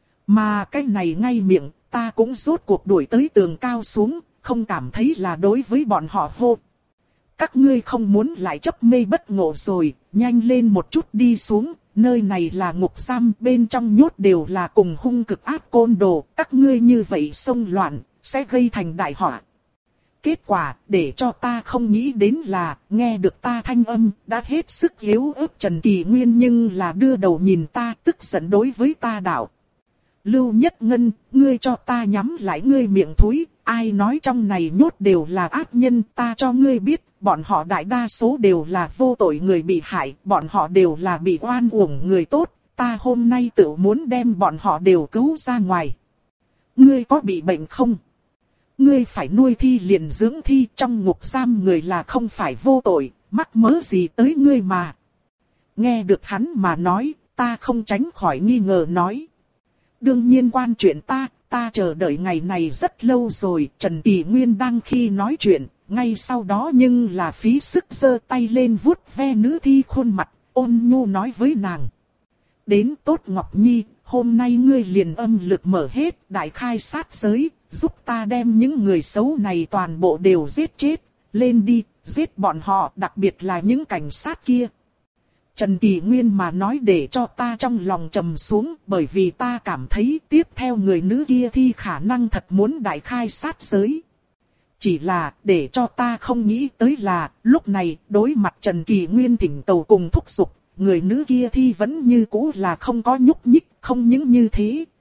Mà cái này ngay miệng, ta cũng rốt cuộc đuổi tới tường cao xuống, không cảm thấy là đối với bọn họ hô. Các ngươi không muốn lại chấp mê bất ngộ rồi, nhanh lên một chút đi xuống, nơi này là ngục giam, bên trong nhốt đều là cùng hung cực ác côn đồ, các ngươi như vậy xông loạn, sẽ gây thành đại họa. Kết quả, để cho ta không nghĩ đến là, nghe được ta thanh âm, đã hết sức yếu ớt Trần Kỳ Nguyên nhưng là đưa đầu nhìn ta, tức giận đối với ta đạo. Lưu Nhất Ngân, ngươi cho ta nhắm lại ngươi miệng thúi, ai nói trong này nhốt đều là ác nhân, ta cho ngươi biết, bọn họ đại đa số đều là vô tội người bị hại, bọn họ đều là bị oan uổng người tốt, ta hôm nay tự muốn đem bọn họ đều cứu ra ngoài. Ngươi có bị bệnh không? Ngươi phải nuôi thi liền dưỡng thi, trong ngục giam người là không phải vô tội, mắc mớ gì tới ngươi mà. Nghe được hắn mà nói, ta không tránh khỏi nghi ngờ nói. Đương nhiên quan chuyện ta, ta chờ đợi ngày này rất lâu rồi. Trần Kỳ Nguyên đang khi nói chuyện, ngay sau đó nhưng là phí sức giơ tay lên vuốt ve nữ thi khuôn mặt, ôn nhu nói với nàng. Đến tốt Ngọc Nhi, hôm nay ngươi liền âm lực mở hết, đại khai sát giới, giúp ta đem những người xấu này toàn bộ đều giết chết, lên đi, giết bọn họ, đặc biệt là những cảnh sát kia. Trần Kỳ Nguyên mà nói để cho ta trong lòng trầm xuống, bởi vì ta cảm thấy tiếp theo người nữ kia thi khả năng thật muốn đại khai sát giới. Chỉ là để cho ta không nghĩ tới là, lúc này đối mặt Trần Kỳ Nguyên thỉnh cầu cùng thúc giục, người nữ kia thi vẫn như cũ là không có nhúc nhích, không những như thế,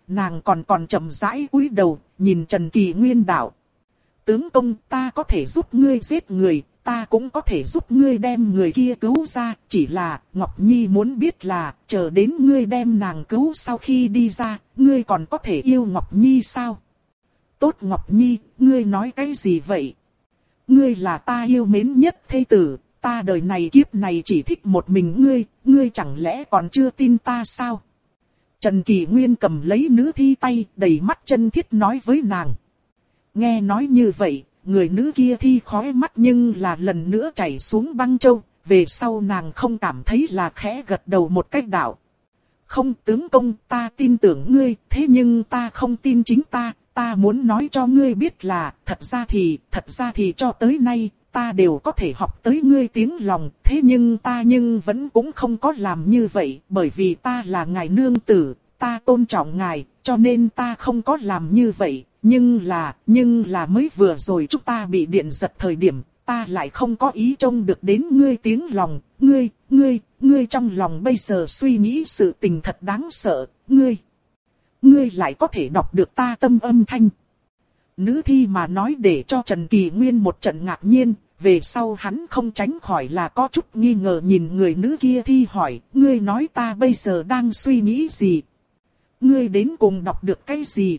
nàng còn còn chậm rãi cúi đầu, nhìn Trần Kỳ Nguyên đạo. Tướng công, ta có thể giúp ngươi giết người, ta cũng có thể giúp ngươi đem người kia cứu ra, chỉ là, Ngọc Nhi muốn biết là, chờ đến ngươi đem nàng cứu sau khi đi ra, ngươi còn có thể yêu Ngọc Nhi sao? Tốt Ngọc Nhi, ngươi nói cái gì vậy? Ngươi là ta yêu mến nhất thê tử, ta đời này kiếp này chỉ thích một mình ngươi, ngươi chẳng lẽ còn chưa tin ta sao? Trần Kỳ Nguyên cầm lấy nữ thi tay, đầy mắt chân thiết nói với nàng. Nghe nói như vậy, người nữ kia thi khóe mắt nhưng là lần nữa chảy xuống băng châu, về sau nàng không cảm thấy là khẽ gật đầu một cách đạo. Không tướng công, ta tin tưởng ngươi, thế nhưng ta không tin chính ta, ta muốn nói cho ngươi biết là, thật ra thì, thật ra thì cho tới nay, ta đều có thể học tới ngươi tiếng lòng, thế nhưng ta nhưng vẫn cũng không có làm như vậy, bởi vì ta là ngài nương tử, ta tôn trọng ngài, cho nên ta không có làm như vậy. Nhưng là, nhưng là mới vừa rồi chúng ta bị điện giật thời điểm, ta lại không có ý trông được đến ngươi tiếng lòng, ngươi, ngươi, ngươi trong lòng bây giờ suy nghĩ sự tình thật đáng sợ, ngươi, ngươi lại có thể đọc được ta tâm âm thanh. Nữ thi mà nói để cho Trần Kỳ Nguyên một trận ngạc nhiên, về sau hắn không tránh khỏi là có chút nghi ngờ nhìn người nữ kia thi hỏi, ngươi nói ta bây giờ đang suy nghĩ gì? Ngươi đến cùng đọc được cái gì?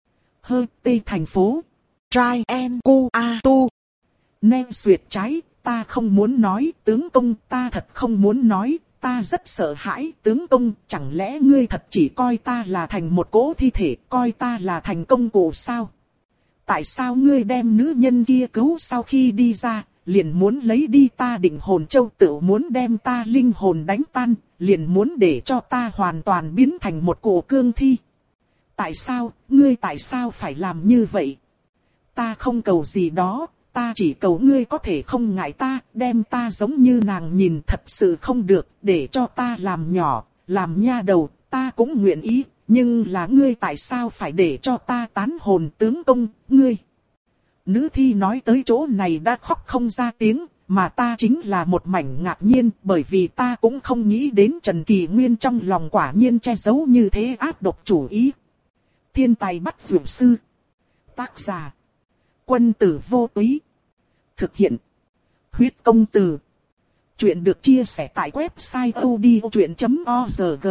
Hơ tê thành phố. Trai en cu a tu. Nem xuyệt trái, ta không muốn nói, tướng công ta thật không muốn nói, ta rất sợ hãi, tướng công, chẳng lẽ ngươi thật chỉ coi ta là thành một cỗ thi thể, coi ta là thành công cụ sao? Tại sao ngươi đem nữ nhân kia cứu sau khi đi ra, liền muốn lấy đi ta định hồn châu tự muốn đem ta linh hồn đánh tan, liền muốn để cho ta hoàn toàn biến thành một cổ cương thi? Tại sao, ngươi tại sao phải làm như vậy? Ta không cầu gì đó, ta chỉ cầu ngươi có thể không ngại ta, đem ta giống như nàng nhìn thật sự không được, để cho ta làm nhỏ, làm nha đầu, ta cũng nguyện ý, nhưng là ngươi tại sao phải để cho ta tán hồn tướng công, ngươi? Nữ thi nói tới chỗ này đã khóc không ra tiếng, mà ta chính là một mảnh ngạc nhiên, bởi vì ta cũng không nghĩ đến Trần Kỳ Nguyên trong lòng quả nhiên che giấu như thế ác độc chủ ý. Thiên tài bắt dược sư. Tác giả. Quân tử vô túy. Thực hiện. Huyết công từ. Chuyện được chia sẻ tại website odchuyện chấm org.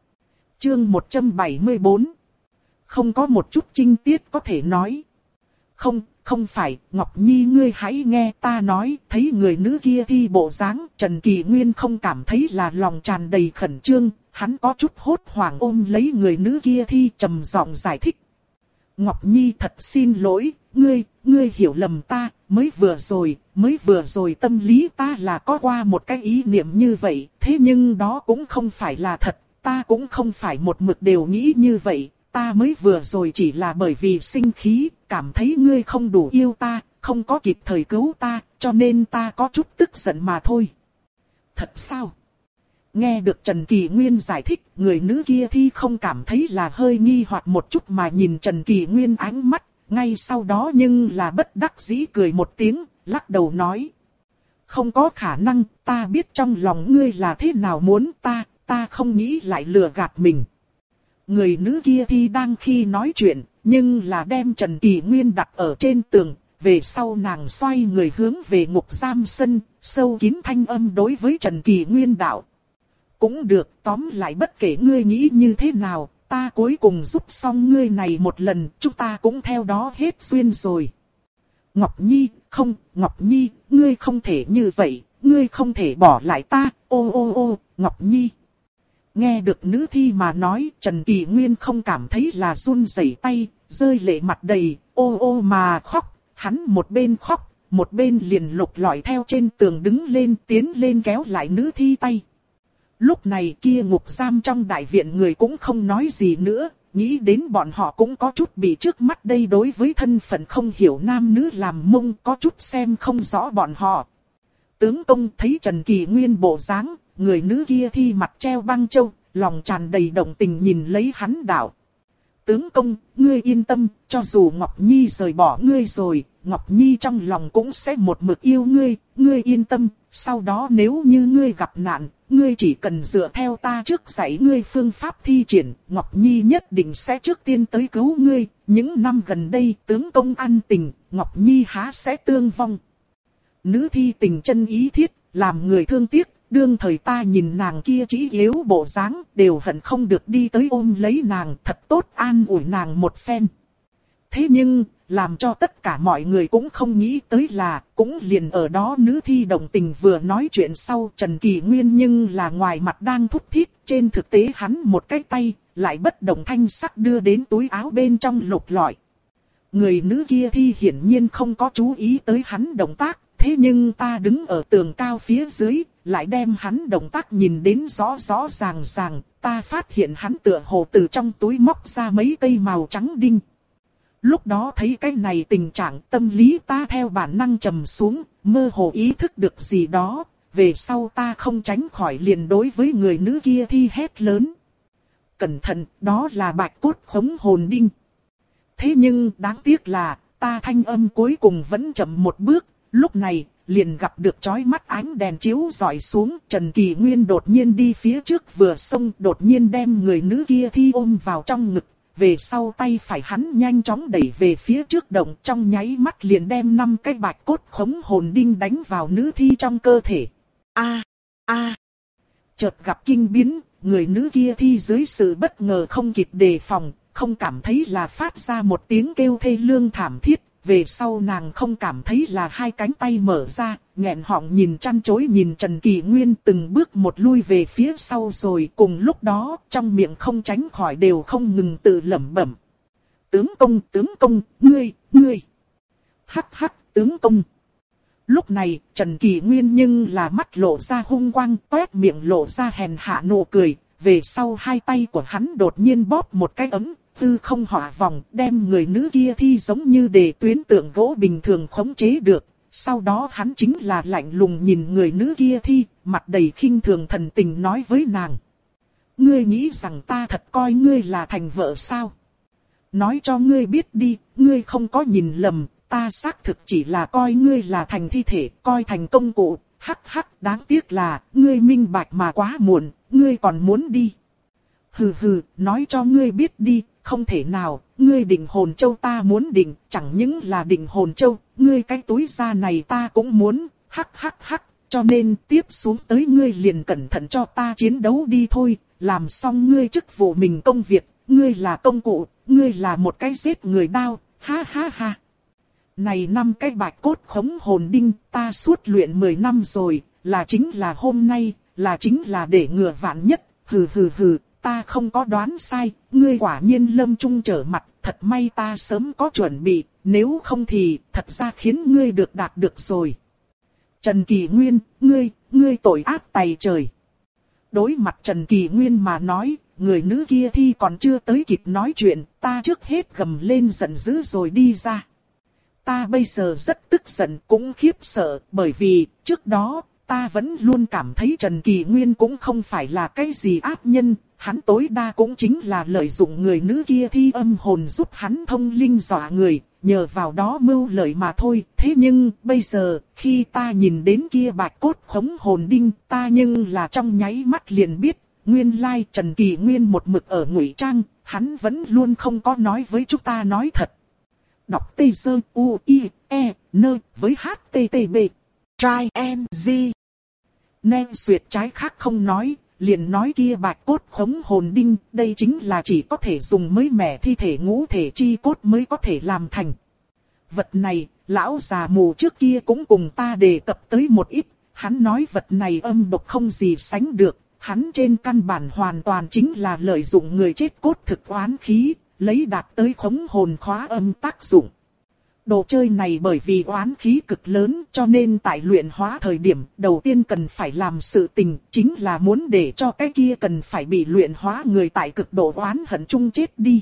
Chương một trăm bảy mươi bốn. Không có một chút trinh tiết có thể nói. Không, không phải, Ngọc Nhi ngươi hãy nghe ta nói, thấy người nữ kia thi bộ dáng, Trần Kỳ Nguyên không cảm thấy là lòng tràn đầy khẩn trương, hắn có chút hốt hoảng ôm lấy người nữ kia thi trầm giọng giải thích. Ngọc Nhi thật xin lỗi, ngươi, ngươi hiểu lầm ta, mới vừa rồi, mới vừa rồi tâm lý ta là có qua một cái ý niệm như vậy, thế nhưng đó cũng không phải là thật, ta cũng không phải một mực đều nghĩ như vậy, ta mới vừa rồi chỉ là bởi vì sinh khí, cảm thấy ngươi không đủ yêu ta, không có kịp thời cứu ta, cho nên ta có chút tức giận mà thôi. Thật sao? Nghe được Trần Kỳ Nguyên giải thích, người nữ kia thi không cảm thấy là hơi nghi hoặc một chút mà nhìn Trần Kỳ Nguyên ánh mắt, ngay sau đó nhưng là bất đắc dĩ cười một tiếng, lắc đầu nói. Không có khả năng, ta biết trong lòng ngươi là thế nào muốn ta, ta không nghĩ lại lừa gạt mình. Người nữ kia thi đang khi nói chuyện, nhưng là đem Trần Kỳ Nguyên đặt ở trên tường, về sau nàng xoay người hướng về ngục giam sân, sâu kín thanh âm đối với Trần Kỳ Nguyên đạo. Cũng được, tóm lại bất kể ngươi nghĩ như thế nào, ta cuối cùng giúp xong ngươi này một lần, chúng ta cũng theo đó hết duyên rồi. Ngọc Nhi, không, Ngọc Nhi, ngươi không thể như vậy, ngươi không thể bỏ lại ta, ô ô ô, Ngọc Nhi. Nghe được nữ thi mà nói, Trần Kỳ Nguyên không cảm thấy là run rẩy tay, rơi lệ mặt đầy, ô ô mà khóc, hắn một bên khóc, một bên liền lục lọi theo trên tường đứng lên tiến lên kéo lại nữ thi tay. Lúc này kia ngục giam trong đại viện người cũng không nói gì nữa, nghĩ đến bọn họ cũng có chút bị trước mắt đây đối với thân phận không hiểu nam nữ làm mông có chút xem không rõ bọn họ. Tướng công thấy Trần Kỳ Nguyên bộ dáng, người nữ kia thi mặt treo băng châu, lòng tràn đầy động tình nhìn lấy hắn đạo. Tướng công, ngươi yên tâm, cho dù Ngọc Nhi rời bỏ ngươi rồi, Ngọc Nhi trong lòng cũng sẽ một mực yêu ngươi, ngươi yên tâm, sau đó nếu như ngươi gặp nạn, ngươi chỉ cần dựa theo ta trước dạy ngươi phương pháp thi triển, Ngọc Nhi nhất định sẽ trước tiên tới cứu ngươi, những năm gần đây tướng công ăn tình, Ngọc Nhi há sẽ tương vong. Nữ thi tình chân ý thiết, làm người thương tiếc, đương thời ta nhìn nàng kia chỉ yếu bộ dáng, đều hận không được đi tới ôm lấy nàng, thật tốt an ủi nàng một phen. Thế nhưng, làm cho tất cả mọi người cũng không nghĩ tới là, cũng liền ở đó nữ thi đồng tình vừa nói chuyện sau Trần Kỳ Nguyên nhưng là ngoài mặt đang thúc thiết, trên thực tế hắn một cái tay, lại bất động thanh sắc đưa đến túi áo bên trong lục lọi. Người nữ kia thi hiển nhiên không có chú ý tới hắn động tác, thế nhưng ta đứng ở tường cao phía dưới, lại đem hắn động tác nhìn đến rõ rõ ràng ràng, ta phát hiện hắn tựa hồ từ trong túi móc ra mấy cây màu trắng đinh. Lúc đó thấy cái này tình trạng tâm lý ta theo bản năng trầm xuống, mơ hồ ý thức được gì đó, về sau ta không tránh khỏi liền đối với người nữ kia thi hét lớn. Cẩn thận, đó là bạch cốt khống hồn đinh. Thế nhưng đáng tiếc là, ta thanh âm cuối cùng vẫn chậm một bước, lúc này, liền gặp được chói mắt ánh đèn chiếu rọi xuống, Trần Kỳ Nguyên đột nhiên đi phía trước vừa xông, đột nhiên đem người nữ kia thi ôm vào trong ngực. Về sau tay phải hắn nhanh chóng đẩy về phía trước động, trong nháy mắt liền đem năm cái bạch cốt khống hồn đinh đánh vào nữ thi trong cơ thể. A a chợt gặp kinh biến, người nữ kia thi dưới sự bất ngờ không kịp đề phòng, không cảm thấy là phát ra một tiếng kêu thê lương thảm thiết. Về sau nàng không cảm thấy là hai cánh tay mở ra, nghẹn họng nhìn chăn chối nhìn Trần Kỳ Nguyên từng bước một lui về phía sau rồi cùng lúc đó trong miệng không tránh khỏi đều không ngừng tự lẩm bẩm. Tướng công, tướng công, ngươi, ngươi. Hắc hắc, tướng công. Lúc này Trần Kỳ Nguyên nhưng là mắt lộ ra hung quang, toét miệng lộ ra hèn hạ nụ cười, về sau hai tay của hắn đột nhiên bóp một cái ấm. Tư không hỏa vòng đem người nữ kia thi giống như để tuyến tượng gỗ bình thường khống chế được. Sau đó hắn chính là lạnh lùng nhìn người nữ kia thi, mặt đầy khinh thường thần tình nói với nàng. Ngươi nghĩ rằng ta thật coi ngươi là thành vợ sao? Nói cho ngươi biết đi, ngươi không có nhìn lầm, ta xác thực chỉ là coi ngươi là thành thi thể, coi thành công cụ. Hắc hắc, đáng tiếc là, ngươi minh bạch mà quá muộn, ngươi còn muốn đi. Hừ hừ, nói cho ngươi biết đi. Không thể nào, ngươi định hồn châu ta muốn định, chẳng những là định hồn châu, ngươi cái túi da này ta cũng muốn, hắc hắc hắc, cho nên tiếp xuống tới ngươi liền cẩn thận cho ta chiến đấu đi thôi, làm xong ngươi chức vụ mình công việc, ngươi là công cụ, ngươi là một cái giết người đao, ha ha ha. Này năm cái bạch cốt khống hồn đinh, ta suốt luyện mười năm rồi, là chính là hôm nay, là chính là để ngừa vạn nhất, hừ hừ hừ. Ta không có đoán sai, ngươi quả nhiên lâm trung trở mặt, thật may ta sớm có chuẩn bị, nếu không thì thật ra khiến ngươi được đạt được rồi. Trần Kỳ Nguyên, ngươi, ngươi tội ác tày trời. Đối mặt Trần Kỳ Nguyên mà nói, người nữ kia thi còn chưa tới kịp nói chuyện, ta trước hết gầm lên giận dữ rồi đi ra. Ta bây giờ rất tức giận cũng khiếp sợ, bởi vì trước đó ta vẫn luôn cảm thấy Trần Kỳ Nguyên cũng không phải là cái gì ác nhân. Hắn tối đa cũng chính là lợi dụng người nữ kia thi âm hồn giúp hắn thông linh dọa người, nhờ vào đó mưu lợi mà thôi. Thế nhưng, bây giờ, khi ta nhìn đến kia bạch cốt khống hồn đinh, ta nhưng là trong nháy mắt liền biết, nguyên lai Trần Kỳ Nguyên một mực ở ngụy trang, hắn vẫn luôn không có nói với chúng ta nói thật. Đọc tê sơ u i e nơ với hát tê tê bê. Try and Z. Nên duyệt trái khác không nói. Liền nói kia bạch cốt khống hồn đinh, đây chính là chỉ có thể dùng mới mẻ thi thể ngũ thể chi cốt mới có thể làm thành. Vật này, lão già mù trước kia cũng cùng ta đề cập tới một ít, hắn nói vật này âm độc không gì sánh được, hắn trên căn bản hoàn toàn chính là lợi dụng người chết cốt thực oán khí, lấy đạt tới khống hồn khóa âm tác dụng. Đồ chơi này bởi vì oán khí cực lớn cho nên tại luyện hóa thời điểm đầu tiên cần phải làm sự tình chính là muốn để cho cái kia cần phải bị luyện hóa người tại cực độ oán hận chung chết đi.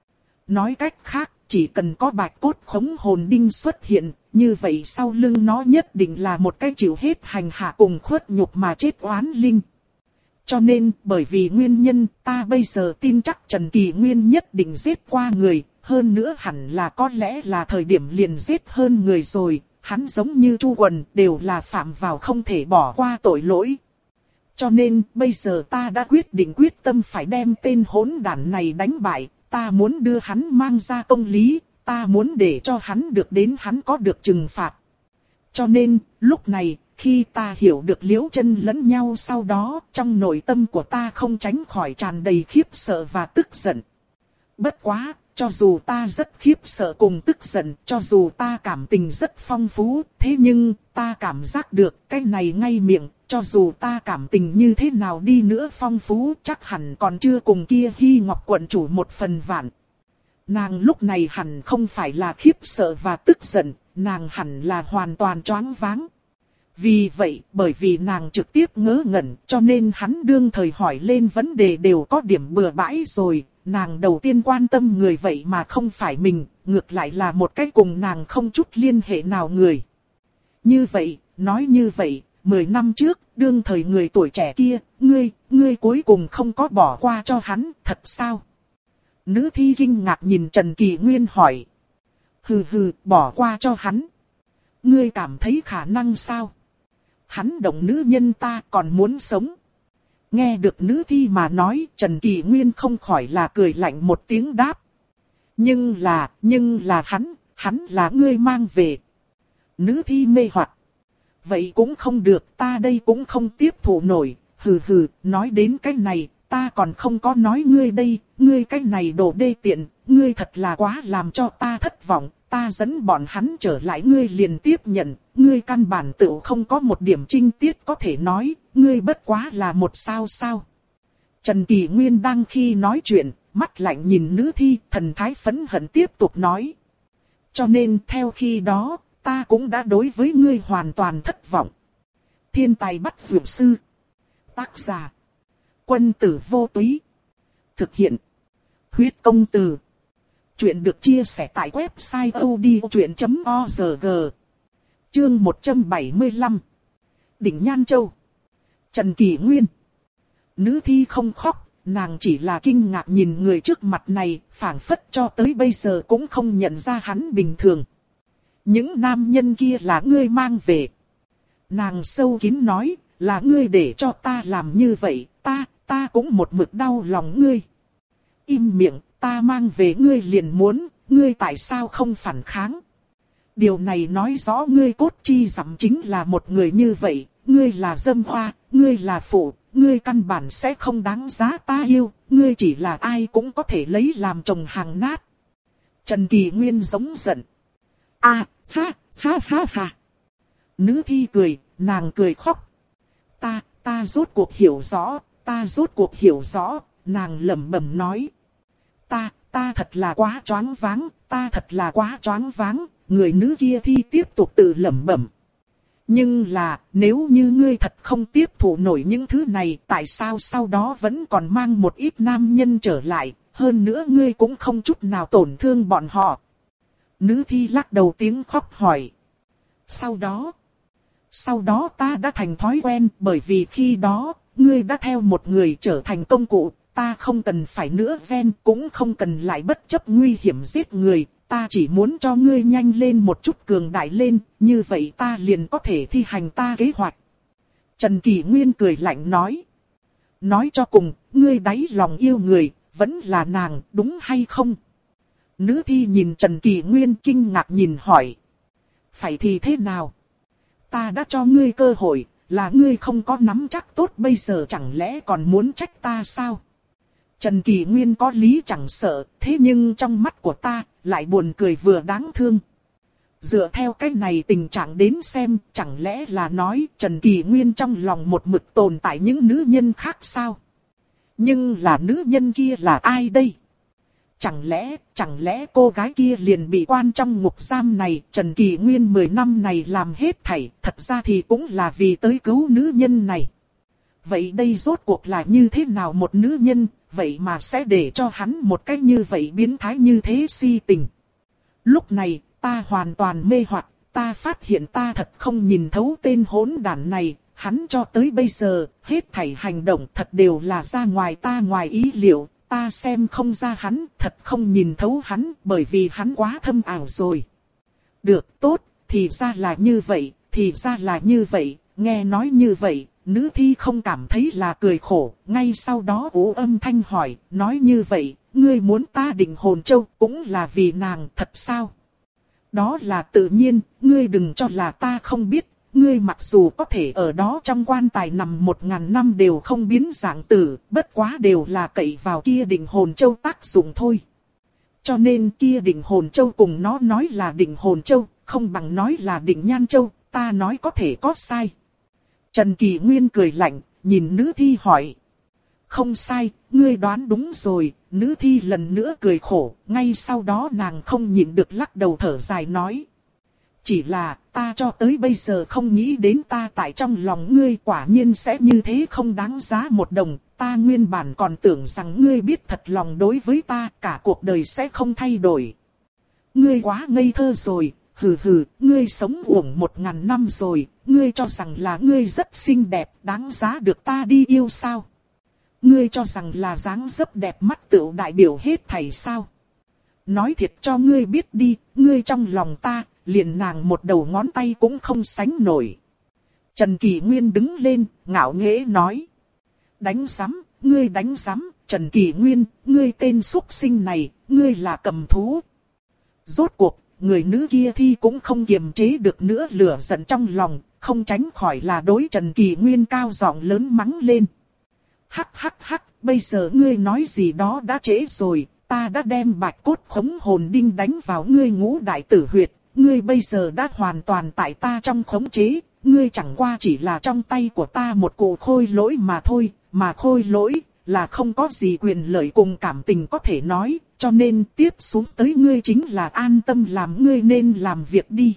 Nói cách khác, chỉ cần có bạch cốt khống hồn đinh xuất hiện, như vậy sau lưng nó nhất định là một cái chịu hết hành hạ cùng khuất nhục mà chết oán linh. Cho nên, bởi vì nguyên nhân, ta bây giờ tin chắc Trần Kỳ Nguyên nhất định giết qua người, hơn nữa hẳn là có lẽ là thời điểm liền giết hơn người rồi, hắn giống như Chu Quần đều là phạm vào không thể bỏ qua tội lỗi. Cho nên, bây giờ ta đã quyết định quyết tâm phải đem tên hỗn đản này đánh bại, ta muốn đưa hắn mang ra công lý, ta muốn để cho hắn được đến hắn có được trừng phạt. Cho nên, lúc này, khi ta hiểu được liễu chân lẫn nhau sau đó, trong nội tâm của ta không tránh khỏi tràn đầy khiếp sợ và tức giận. Bất quá, cho dù ta rất khiếp sợ cùng tức giận, cho dù ta cảm tình rất phong phú, thế nhưng, ta cảm giác được cái này ngay miệng, cho dù ta cảm tình như thế nào đi nữa phong phú, chắc hẳn còn chưa cùng kia Hy Ngọc quận chủ một phần vạn. Nàng lúc này hẳn không phải là khiếp sợ và tức giận, nàng hẳn là hoàn toàn choáng váng. Vì vậy, bởi vì nàng trực tiếp ngớ ngẩn, cho nên hắn đương thời hỏi lên vấn đề đều có điểm bừa bãi rồi. Nàng đầu tiên quan tâm người vậy mà không phải mình, ngược lại là một cái cùng nàng không chút liên hệ nào người. Như vậy, nói như vậy, mười năm trước, đương thời người tuổi trẻ kia, ngươi, ngươi cuối cùng không có bỏ qua cho hắn, thật sao? Nữ thi kinh ngạc nhìn Trần Kỳ Nguyên hỏi. Hừ hừ, bỏ qua cho hắn. Ngươi cảm thấy khả năng sao? Hắn động nữ nhân ta còn muốn sống. Nghe được nữ thi mà nói, Trần Kỳ Nguyên không khỏi là cười lạnh một tiếng đáp. Nhưng là, nhưng là hắn, hắn là ngươi mang về. Nữ thi mê hoặc. Vậy cũng không được, ta đây cũng không tiếp thụ nổi, hừ hừ, nói đến cái này, ta còn không có nói ngươi đây, ngươi cái này đồ đê tiện, ngươi thật là quá làm cho ta thất vọng, ta dẫn bọn hắn trở lại ngươi liền tiếp nhận, ngươi căn bản tự không có một điểm trinh tiết có thể nói, ngươi bất quá là một sao sao. Trần Kỳ Nguyên đang khi nói chuyện, mắt lạnh nhìn nữ thi, thần thái phẫn hận tiếp tục nói. Cho nên theo khi đó, ta cũng đã đối với ngươi hoàn toàn thất vọng. Thiên tài bắt dược sư. Tác giả. Quân tử vô túy. Thực hiện. Huyết công từ. Chuyện được chia sẻ tại website odchuyện chấm org. Chương một trăm bảy mươi lăm. Đỉnh Nhan Châu. Trần Kỳ Nguyên. Nữ thi không khóc, nàng chỉ là kinh ngạc nhìn người trước mặt này, phảng phất cho tới bây giờ cũng không nhận ra hắn bình thường. Những nam nhân kia là ngươi mang về. Nàng sâu kín nói, là ngươi để cho ta làm như vậy, ta, ta cũng một mực đau lòng ngươi. Im miệng, ta mang về ngươi liền muốn, ngươi tại sao không phản kháng? Điều này nói rõ ngươi cốt chi dặm chính là một người như vậy, ngươi là dâm hoa, ngươi là phụ, ngươi căn bản sẽ không đáng giá ta yêu, ngươi chỉ là ai cũng có thể lấy làm chồng hàng nát. Trần Kỳ Nguyên giống giận. A, ha, ha ha ha. Nữ thi cười, nàng cười khóc. Ta, ta rốt cuộc hiểu rõ, ta rốt cuộc hiểu rõ, nàng lẩm bẩm nói. Ta, ta thật là quá choáng váng, ta thật là quá choáng váng, người nữ kia thi tiếp tục tự lẩm bẩm. Nhưng là, nếu như ngươi thật không tiếp thụ nổi những thứ này, tại sao sau đó vẫn còn mang một ít nam nhân trở lại, hơn nữa ngươi cũng không chút nào tổn thương bọn họ. Nữ thi lắc đầu tiếng khóc hỏi. Sau đó, sau đó ta đã thành thói quen, bởi vì khi đó, ngươi đã theo một người trở thành công cụ, ta không cần phải nữa ven, cũng không cần lại bất chấp nguy hiểm giết người, ta chỉ muốn cho ngươi nhanh lên một chút cường đại lên, như vậy ta liền có thể thi hành ta kế hoạch. Trần Kỳ Nguyên cười lạnh nói. Nói cho cùng, ngươi đáy lòng yêu người, vẫn là nàng, đúng hay không? Nữ thi nhìn Trần Kỳ Nguyên kinh ngạc nhìn hỏi. Phải thì thế nào? Ta đã cho ngươi cơ hội, là ngươi không có nắm chắc tốt bây giờ chẳng lẽ còn muốn trách ta sao? Trần Kỳ Nguyên có lý chẳng sợ, thế nhưng trong mắt của ta, lại buồn cười vừa đáng thương. Dựa theo cách này tình trạng đến xem, chẳng lẽ là nói Trần Kỳ Nguyên trong lòng một mực tồn tại những nữ nhân khác sao? Nhưng là nữ nhân kia là ai đây? Chẳng lẽ, chẳng lẽ cô gái kia liền bị quan trong ngục giam này, Trần Kỳ Nguyên mười năm này làm hết thảy, thật ra thì cũng là vì tới cứu nữ nhân này. Vậy đây rốt cuộc là như thế nào một nữ nhân, vậy mà sẽ để cho hắn một cách như vậy biến thái như thế si tình. Lúc này, ta hoàn toàn mê hoặc, ta phát hiện ta thật không nhìn thấu tên hỗn đản này, hắn cho tới bây giờ, hết thảy hành động thật đều là ra ngoài ta ngoài ý liệu, ta xem không ra hắn, thật không nhìn thấu hắn, bởi vì hắn quá thâm ảo rồi. Được, tốt, thì ra là như vậy, thì ra là như vậy, nghe nói như vậy, nữ thi không cảm thấy là cười khổ, ngay sau đó ú âm thanh hỏi, nói như vậy, ngươi muốn ta định hồn châu cũng là vì nàng thật sao? Đó là tự nhiên, ngươi đừng cho là ta không biết, ngươi mặc dù có thể ở đó trong quan tài nằm một ngàn năm đều không biến dạng tử, bất quá đều là cậy vào kia định hồn châu tác dụng thôi. Cho nên kia định hồn châu cùng nó nói là định hồn châu, không bằng nói là định nhan châu, ta nói có thể có sai. Trần Kỳ Nguyên cười lạnh, nhìn nữ thi hỏi. Không sai, ngươi đoán đúng rồi, nữ thi lần nữa cười khổ, ngay sau đó nàng không nhịn được lắc đầu thở dài nói. Chỉ là, ta cho tới bây giờ không nghĩ đến ta tại trong lòng ngươi quả nhiên sẽ như thế không đáng giá một đồng, ta nguyên bản còn tưởng rằng ngươi biết thật lòng đối với ta, cả cuộc đời sẽ không thay đổi. Ngươi quá ngây thơ rồi, hừ hừ, ngươi sống uổng một ngàn năm rồi, ngươi cho rằng là ngươi rất xinh đẹp, đáng giá được ta đi yêu sao? Ngươi cho rằng là dáng dấp đẹp mắt tựu đại biểu hết thảy sao? Nói thiệt cho ngươi biết đi, ngươi trong lòng ta, liền nàng một đầu ngón tay cũng không sánh nổi. Trần Kỳ Nguyên đứng lên, ngạo nghễ nói. Đánh giám, ngươi đánh giám, Trần Kỳ Nguyên, ngươi tên súc sinh này, ngươi là cầm thú. Rốt cuộc, người nữ kia thi cũng không kiềm chế được nữa lửa giận trong lòng, không tránh khỏi là đối Trần Kỳ Nguyên cao giọng lớn mắng lên. Hắc hắc hắc, bây giờ ngươi nói gì đó đã trễ rồi, ta đã đem bạch cốt khống hồn đinh đánh vào ngươi ngũ đại tử huyệt, ngươi bây giờ đã hoàn toàn tại ta trong khống chế, ngươi chẳng qua chỉ là trong tay của ta một cụ khôi lỗi mà thôi, mà khôi lỗi là không có gì quyền lợi cùng cảm tình có thể nói, cho nên tiếp xuống tới ngươi chính là an tâm làm ngươi nên làm việc đi.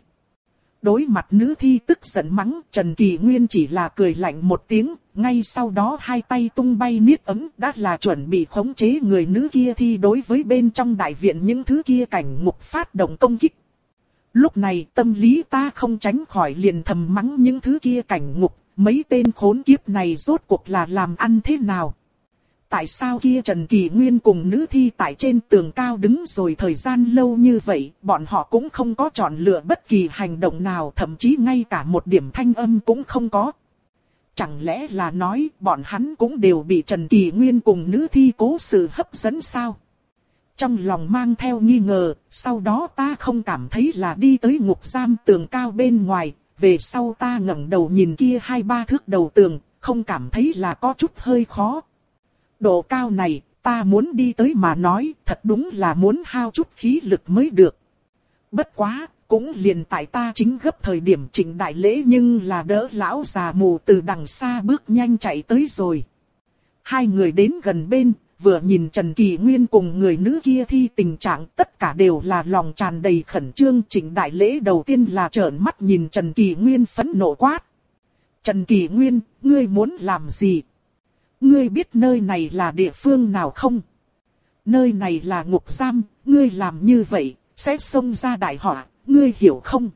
Đối mặt nữ thi tức giận mắng, Trần Kỳ Nguyên chỉ là cười lạnh một tiếng, ngay sau đó hai tay tung bay niết ấm đã là chuẩn bị khống chế người nữ kia thi đối với bên trong đại viện những thứ kia cảnh ngục phát động công kích. Lúc này tâm lý ta không tránh khỏi liền thầm mắng những thứ kia cảnh ngục, mấy tên khốn kiếp này rốt cuộc là làm ăn thế nào? Tại sao kia Trần Kỳ Nguyên cùng nữ thi tại trên tường cao đứng rồi thời gian lâu như vậy, bọn họ cũng không có chọn lựa bất kỳ hành động nào, thậm chí ngay cả một điểm thanh âm cũng không có. Chẳng lẽ là nói bọn hắn cũng đều bị Trần Kỳ Nguyên cùng nữ thi cố sự hấp dẫn sao? Trong lòng mang theo nghi ngờ, sau đó ta không cảm thấy là đi tới ngục giam tường cao bên ngoài, về sau ta ngẩng đầu nhìn kia hai ba thước đầu tường, không cảm thấy là có chút hơi khó. Độ cao này, ta muốn đi tới mà nói, thật đúng là muốn hao chút khí lực mới được. Bất quá, cũng liền tại ta chính gấp thời điểm Trịnh đại lễ nhưng là đỡ lão già mù từ đằng xa bước nhanh chạy tới rồi. Hai người đến gần bên, vừa nhìn Trần Kỳ Nguyên cùng người nữ kia thi tình trạng tất cả đều là lòng tràn đầy khẩn trương. Trịnh đại lễ đầu tiên là trợn mắt nhìn Trần Kỳ Nguyên phẫn nộ quát. Trần Kỳ Nguyên, ngươi muốn làm gì? Ngươi biết nơi này là địa phương nào không? Nơi này là ngục giam, ngươi làm như vậy, sẽ xông ra đại họa, ngươi hiểu không?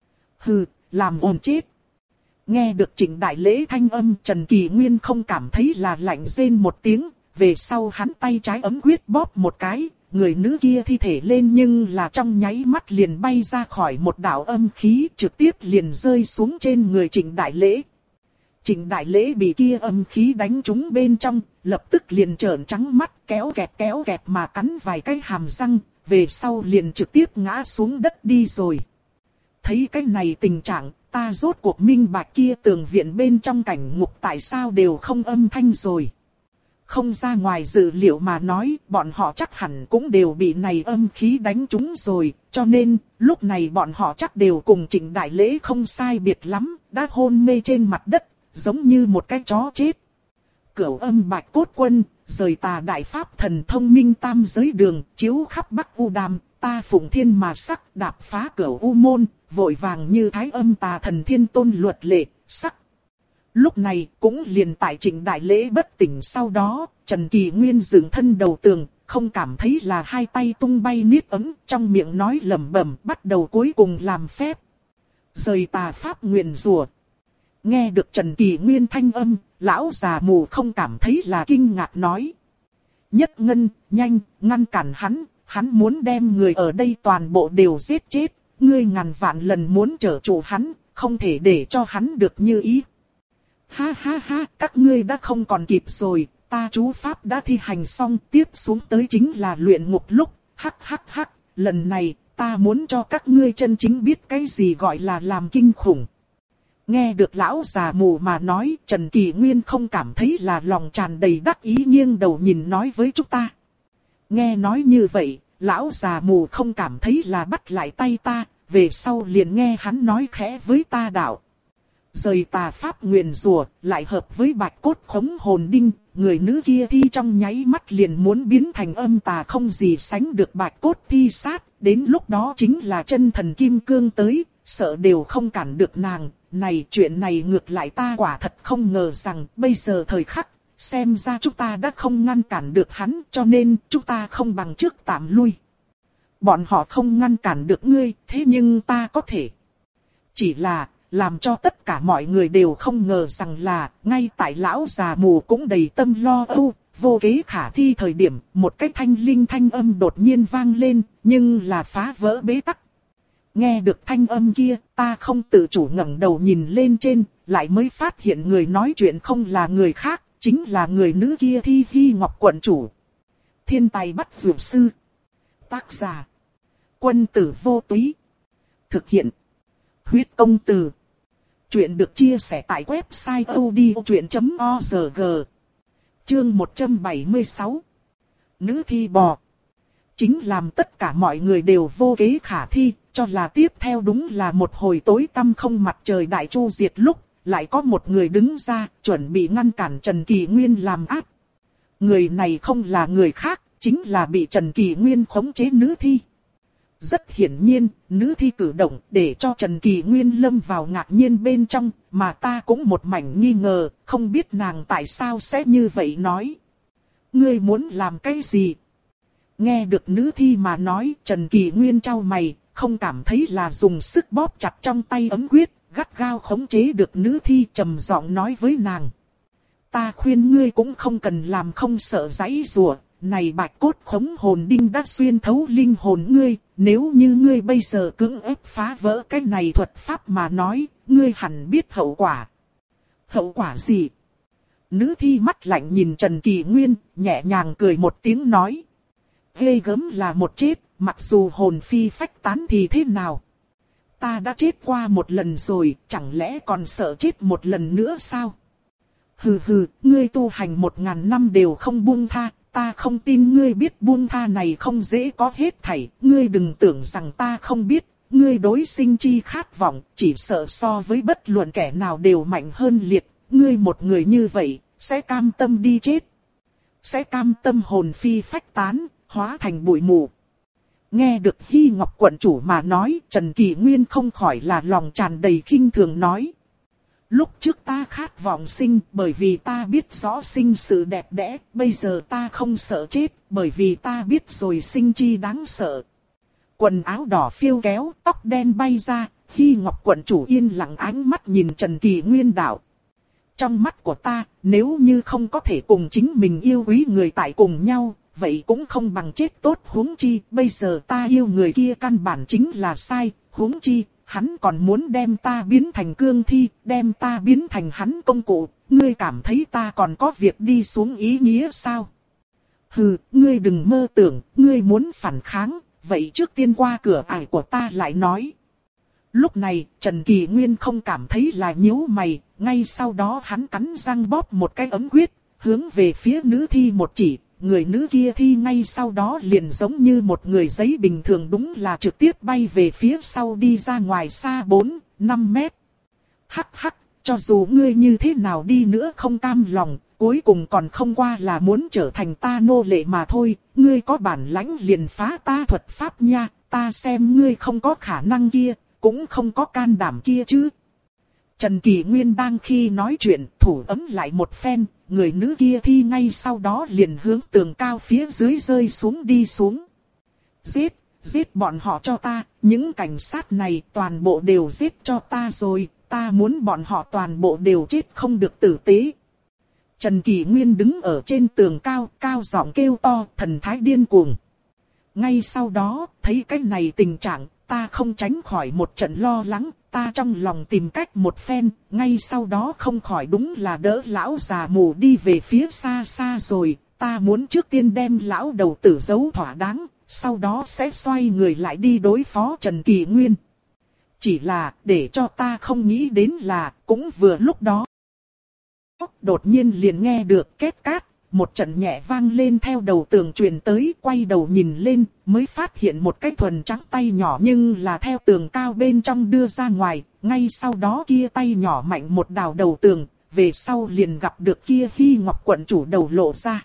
Hừ, làm ồn chết. Nghe được Trịnh đại lễ thanh âm, Trần Kỳ Nguyên không cảm thấy là lạnh rên một tiếng, về sau hắn tay trái ấm quyết bóp một cái, người nữ kia thi thể lên nhưng là trong nháy mắt liền bay ra khỏi một đạo âm khí trực tiếp liền rơi xuống trên người Trịnh đại lễ. Trịnh đại lễ bị kia âm khí đánh trúng bên trong, lập tức liền trợn trắng mắt kéo kẹt kéo kẹt mà cắn vài cái hàm răng, về sau liền trực tiếp ngã xuống đất đi rồi. Thấy cái này tình trạng, ta rốt cuộc minh bạch kia tường viện bên trong cảnh ngục tại sao đều không âm thanh rồi. Không ra ngoài dự liệu mà nói, bọn họ chắc hẳn cũng đều bị này âm khí đánh trúng rồi, cho nên, lúc này bọn họ chắc đều cùng Trịnh đại lễ không sai biệt lắm, đã hôn mê trên mặt đất, giống như một cái chó chết. Cửu âm bạch cốt quân, rời tà đại pháp thần thông minh tam giới đường, chiếu khắp bắc u đàm, ta phụng thiên mà sắc, đạp phá cửu u môn, vội vàng như thái âm tà thần thiên tôn luật lệ, sắc. Lúc này, cũng liền tại Trịnh đại lễ bất tỉnh sau đó, Trần Kỳ Nguyên dựng thân đầu tường, không cảm thấy là hai tay tung bay niết ấm, trong miệng nói lẩm bẩm, bắt đầu cuối cùng làm phép. Rời tà pháp nguyền rủa. Nghe được Trần Kỳ Nguyên thanh âm, lão già mù không cảm thấy là kinh ngạc nói. Nhất Ngân, nhanh, ngăn cản hắn, hắn muốn đem người ở đây toàn bộ đều giết chết, ngươi ngàn vạn lần muốn trở trụ hắn, không thể để cho hắn được như ý. Ha ha ha, các ngươi đã không còn kịp rồi, ta chú pháp đã thi hành xong, tiếp xuống tới chính là luyện ngục lúc, hắc hắc hắc, lần này, ta muốn cho các ngươi chân chính biết cái gì gọi là làm kinh khủng. Nghe được lão già mù mà nói, Trần Kỳ Nguyên không cảm thấy là lòng tràn đầy đắc ý, nghiêng đầu nhìn nói với chúng ta. Nghe nói như vậy, lão già mù không cảm thấy là bắt lại tay ta, về sau liền nghe hắn nói khẽ với ta đạo. Rời tà pháp nguyền rủa, lại hợp với bạch cốt khống hồn đinh, người nữ kia thi trong nháy mắt liền muốn biến thành âm tà không gì sánh được bạch cốt thi sát, đến lúc đó chính là chân thần kim cương tới, sợ đều không cản được nàng. Này chuyện này ngược lại ta quả thật không ngờ rằng bây giờ thời khắc, xem ra chúng ta đã không ngăn cản được hắn, cho nên chúng ta không bằng trước tạm lui. Bọn họ không ngăn cản được ngươi, thế nhưng ta có thể. Chỉ là, làm cho tất cả mọi người đều không ngờ rằng là, ngay tại lão già mù cũng đầy tâm lo âu, vô kế khả thi thời điểm, một cái thanh linh thanh âm đột nhiên vang lên, nhưng là phá vỡ bế tắc. Nghe được thanh âm kia, ta không tự chủ ngẩng đầu nhìn lên trên, lại mới phát hiện người nói chuyện không là người khác, chính là người nữ kia Thi Hi Ngọc quận chủ. Thiên tài bắt dược sư. Tác giả. Quân tử vô túy. Thực hiện. Huyết công từ. Chuyện được chia sẻ tại website odchuyện chấm org. Chương một trăm bảy mươi sáu. Nữ thi bò. Chính làm tất cả mọi người đều vô kế khả thi, cho là tiếp theo đúng là một hồi tối tăm không mặt trời đại chu diệt lúc, lại có một người đứng ra, chuẩn bị ngăn cản Trần Kỳ Nguyên làm ác. Người này không là người khác, chính là bị Trần Kỳ Nguyên khống chế nữ thi. Rất hiển nhiên, nữ thi cử động để cho Trần Kỳ Nguyên lâm vào ngạc nhiên bên trong, mà ta cũng một mảnh nghi ngờ, không biết nàng tại sao sẽ như vậy nói. Ngươi muốn làm cái gì? Nghe được nữ thi mà nói, Trần Kỳ Nguyên chau mày, không cảm thấy là dùng sức bóp chặt trong tay ấm quyết, gắt gao khống chế được nữ thi, trầm giọng nói với nàng. Ta khuyên ngươi cũng không cần làm không sợ giãy giụa, này bạch cốt khống hồn đinh đã xuyên thấu linh hồn ngươi, nếu như ngươi bây giờ cưỡng ép phá vỡ cái này thuật pháp mà nói, ngươi hẳn biết hậu quả. Hậu quả gì? Nữ thi mắt lạnh nhìn Trần Kỳ Nguyên, nhẹ nhàng cười một tiếng nói. Ghê gớm là một chết, mặc dù hồn phi phách tán thì thế nào? Ta đã chết qua một lần rồi, chẳng lẽ còn sợ chết một lần nữa sao? Hừ hừ, ngươi tu hành một ngàn năm đều không buông tha, ta không tin ngươi biết buông tha này không dễ có hết thảy, ngươi đừng tưởng rằng ta không biết, ngươi đối sinh chi khát vọng, chỉ sợ so với bất luận kẻ nào đều mạnh hơn liệt, ngươi một người như vậy, sẽ cam tâm đi chết. Sẽ cam tâm hồn phi phách tán, hóa thành bụi mù. Nghe được Hi Ngọc quận chủ mà nói, Trần Kỳ Nguyên không khỏi là lòng tràn đầy khinh thường nói. Lúc trước ta khát vọng sinh bởi vì ta biết rõ sinh sự đẹp đẽ, bây giờ ta không sợ chết bởi vì ta biết rồi sinh chi đáng sợ. Quần áo đỏ phiêu kéo, tóc đen bay ra, Hi Ngọc quận chủ yên lặng ánh mắt nhìn Trần Kỳ Nguyên đạo. Trong mắt của ta, nếu như không có thể cùng chính mình yêu quý người tại cùng nhau, vậy cũng không bằng chết tốt, huống chi, bây giờ ta yêu người kia căn bản chính là sai, huống chi, hắn còn muốn đem ta biến thành cương thi, đem ta biến thành hắn công cụ, ngươi cảm thấy ta còn có việc đi xuống ý nghĩa sao? Hừ, ngươi đừng mơ tưởng, ngươi muốn phản kháng, vậy trước tiên qua cửa ải của ta lại nói. Lúc này, Trần Kỳ Nguyên không cảm thấy là nhíu mày, ngay sau đó hắn cắn răng bóp một cái ấm quyết, hướng về phía nữ thi một chỉ. Người nữ kia thi ngay sau đó liền giống như một người giấy bình thường, đúng là trực tiếp bay về phía sau đi ra ngoài xa bốn, năm mét. Hắc hắc, cho dù ngươi như thế nào đi nữa không cam lòng, cuối cùng còn không qua là muốn trở thành ta nô lệ mà thôi, ngươi có bản lãnh liền phá ta thuật pháp nha, ta xem ngươi không có khả năng kia, cũng không có can đảm kia chứ. Trần Kỳ Nguyên đang khi nói chuyện, thủ ấm lại một phen, người nữ kia thi ngay sau đó liền hướng tường cao phía dưới rơi xuống đi xuống. Giết, giết bọn họ cho ta, những cảnh sát này toàn bộ đều giết cho ta rồi, ta muốn bọn họ toàn bộ đều chết không được tử tế. Trần Kỳ Nguyên đứng ở trên tường cao, cao giọng kêu to, thần thái điên cuồng. Ngay sau đó, thấy cái này tình trạng, ta không tránh khỏi một trận lo lắng, ta trong lòng tìm cách một phen, ngay sau đó không khỏi đúng là đỡ lão già mù đi về phía xa xa rồi, ta muốn trước tiên đem lão đầu tử giấu thỏa đáng, sau đó sẽ xoay người lại đi đối phó Trần Kỳ Nguyên. Chỉ là, để cho ta không nghĩ đến là, cũng vừa lúc đó. Đột nhiên liền nghe được két cát, một trận nhẹ vang lên theo đầu tường truyền tới, quay đầu nhìn lên, mới phát hiện một cái thuần trắng tay nhỏ nhưng là theo tường cao bên trong đưa ra ngoài, ngay sau đó kia tay nhỏ mạnh một đào đầu tường, về sau liền gặp được kia Hy Ngọc quận chủ đầu lộ ra.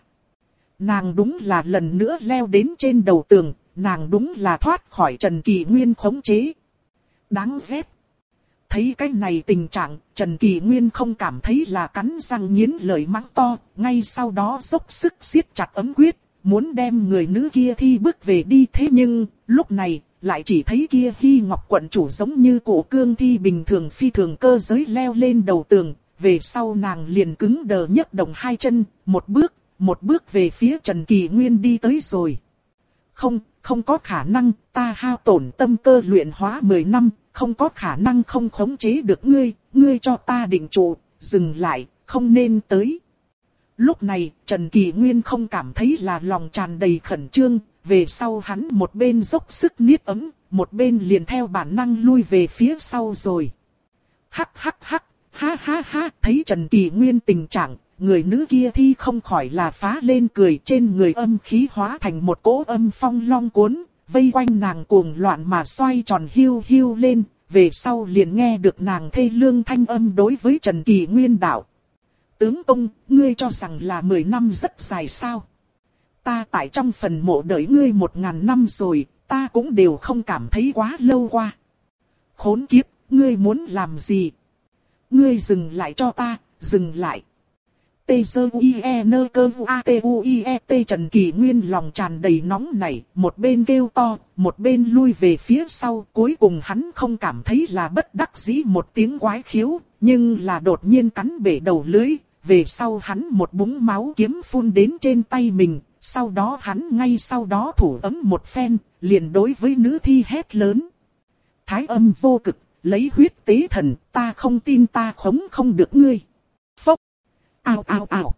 Nàng đúng là lần nữa leo đến trên đầu tường, nàng đúng là thoát khỏi Trần Kỳ Nguyên khống chế. Đáng ghét. Thấy cái này tình trạng, Trần Kỳ Nguyên không cảm thấy là cắn răng nghiến lợi mắng to, ngay sau đó dốc sức siết chặt ấm quyết, muốn đem người nữ kia thi bước về đi. Thế nhưng, lúc này, lại chỉ thấy kia Hy Ngọc quận chủ giống như cổ cương thi bình thường phi thường cơ giới leo lên đầu tường, về sau nàng liền cứng đờ nhấc động hai chân, một bước, một bước về phía Trần Kỳ Nguyên đi tới rồi. Không, không có khả năng, ta hao tổn tâm cơ luyện hóa mười năm, không có khả năng không khống chế được ngươi, ngươi cho ta định trụ, dừng lại, không nên tới. Lúc này, Trần Kỳ Nguyên không cảm thấy là lòng tràn đầy khẩn trương, về sau hắn một bên dốc sức niết ấm, một bên liền theo bản năng lui về phía sau rồi. Hắc hắc hắc, ha ha ha, thấy Trần Kỳ Nguyên tình trạng, người nữ kia thi không khỏi là phá lên cười, trên người âm khí hóa thành một cỗ âm phong long cuốn, vây quanh nàng cuồng loạn mà xoay tròn hiu hiu lên, về sau liền nghe được nàng thê lương thanh âm đối với Trần Kỳ Nguyên đạo. Tướng công, ngươi cho rằng là mười năm rất dài sao? Ta tại trong phần mộ đợi ngươi một ngàn năm rồi, ta cũng đều không cảm thấy quá lâu qua. Khốn kiếp, ngươi muốn làm gì? Ngươi dừng lại cho ta, dừng lại. Tê sơ u i e nơ cơ u a t u i e t Trần Kỳ Nguyên lòng tràn đầy nóng nảy, một bên kêu to, một bên lui về phía sau, cuối cùng hắn không cảm thấy là bất đắc dĩ một tiếng quái khiếu, nhưng là đột nhiên cắn bể đầu lưỡi, về sau hắn một búng máu kiếm phun đến trên tay mình, sau đó hắn ngay sau đó thủ ấm một phen, liền đối với nữ thi hét lớn. Thái âm vô cực, lấy huyết tế thần, ta không tin ta khống không được ngươi. Phốc. Ao ao ao.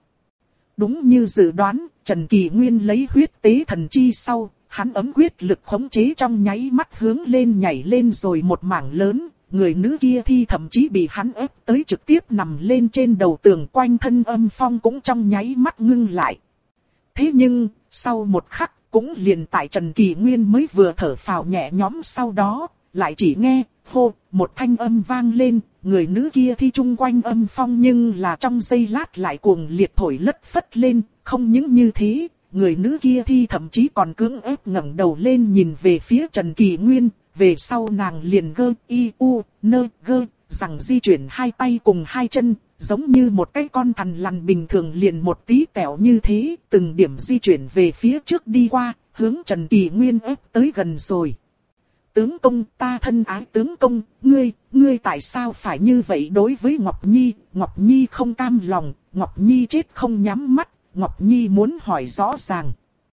Đúng như dự đoán, Trần Kỳ Nguyên lấy huyết tế thần chi sau, hắn ấm quyết lực khống chế trong nháy mắt hướng lên nhảy lên rồi một mảng lớn, người nữ kia thi thậm chí bị hắn ép tới trực tiếp nằm lên trên đầu tường, quanh thân âm phong cũng trong nháy mắt ngưng lại. Thế nhưng, sau một khắc, cũng liền tại Trần Kỳ Nguyên mới vừa thở phào nhẹ nhõm sau đó, lại chỉ nghe, hô, một thanh âm vang lên, người nữ kia thi chung quanh âm phong nhưng là trong giây lát lại cuồng liệt thổi lất phất lên, không những như thế, người nữ kia thi thậm chí còn cưỡng ép ngẩng đầu lên nhìn về phía Trần Kỳ Nguyên, về sau nàng liền gơ, y, u, nơ, gơ, rằng di chuyển hai tay cùng hai chân, giống như một cái con thằn lằn bình thường liền một tí tẹo như thế, từng điểm di chuyển về phía trước đi qua, hướng Trần Kỳ Nguyên ép tới gần rồi. Tướng công, ta thân ái tướng công, ngươi, ngươi tại sao phải như vậy đối với Ngọc Nhi? Ngọc Nhi không cam lòng, Ngọc Nhi chết không nhắm mắt, Ngọc Nhi muốn hỏi rõ ràng.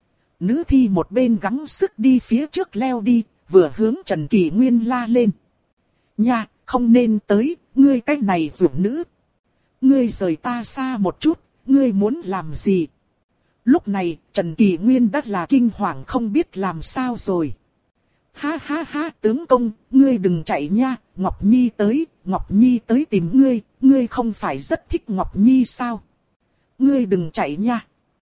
Nữ thi một bên gắng sức đi phía trước leo đi, vừa hướng Trần Kỳ Nguyên la lên. Nha, không nên tới, ngươi cái này dưỡng nữ. Ngươi rời ta xa một chút, ngươi muốn làm gì? Lúc này, Trần Kỳ Nguyên đã là kinh hoàng không biết làm sao rồi. Ha ha ha, tướng công, ngươi đừng chạy nha, Ngọc Nhi tới, Ngọc Nhi tới tìm ngươi, ngươi không phải rất thích Ngọc Nhi sao? Ngươi đừng chạy nha.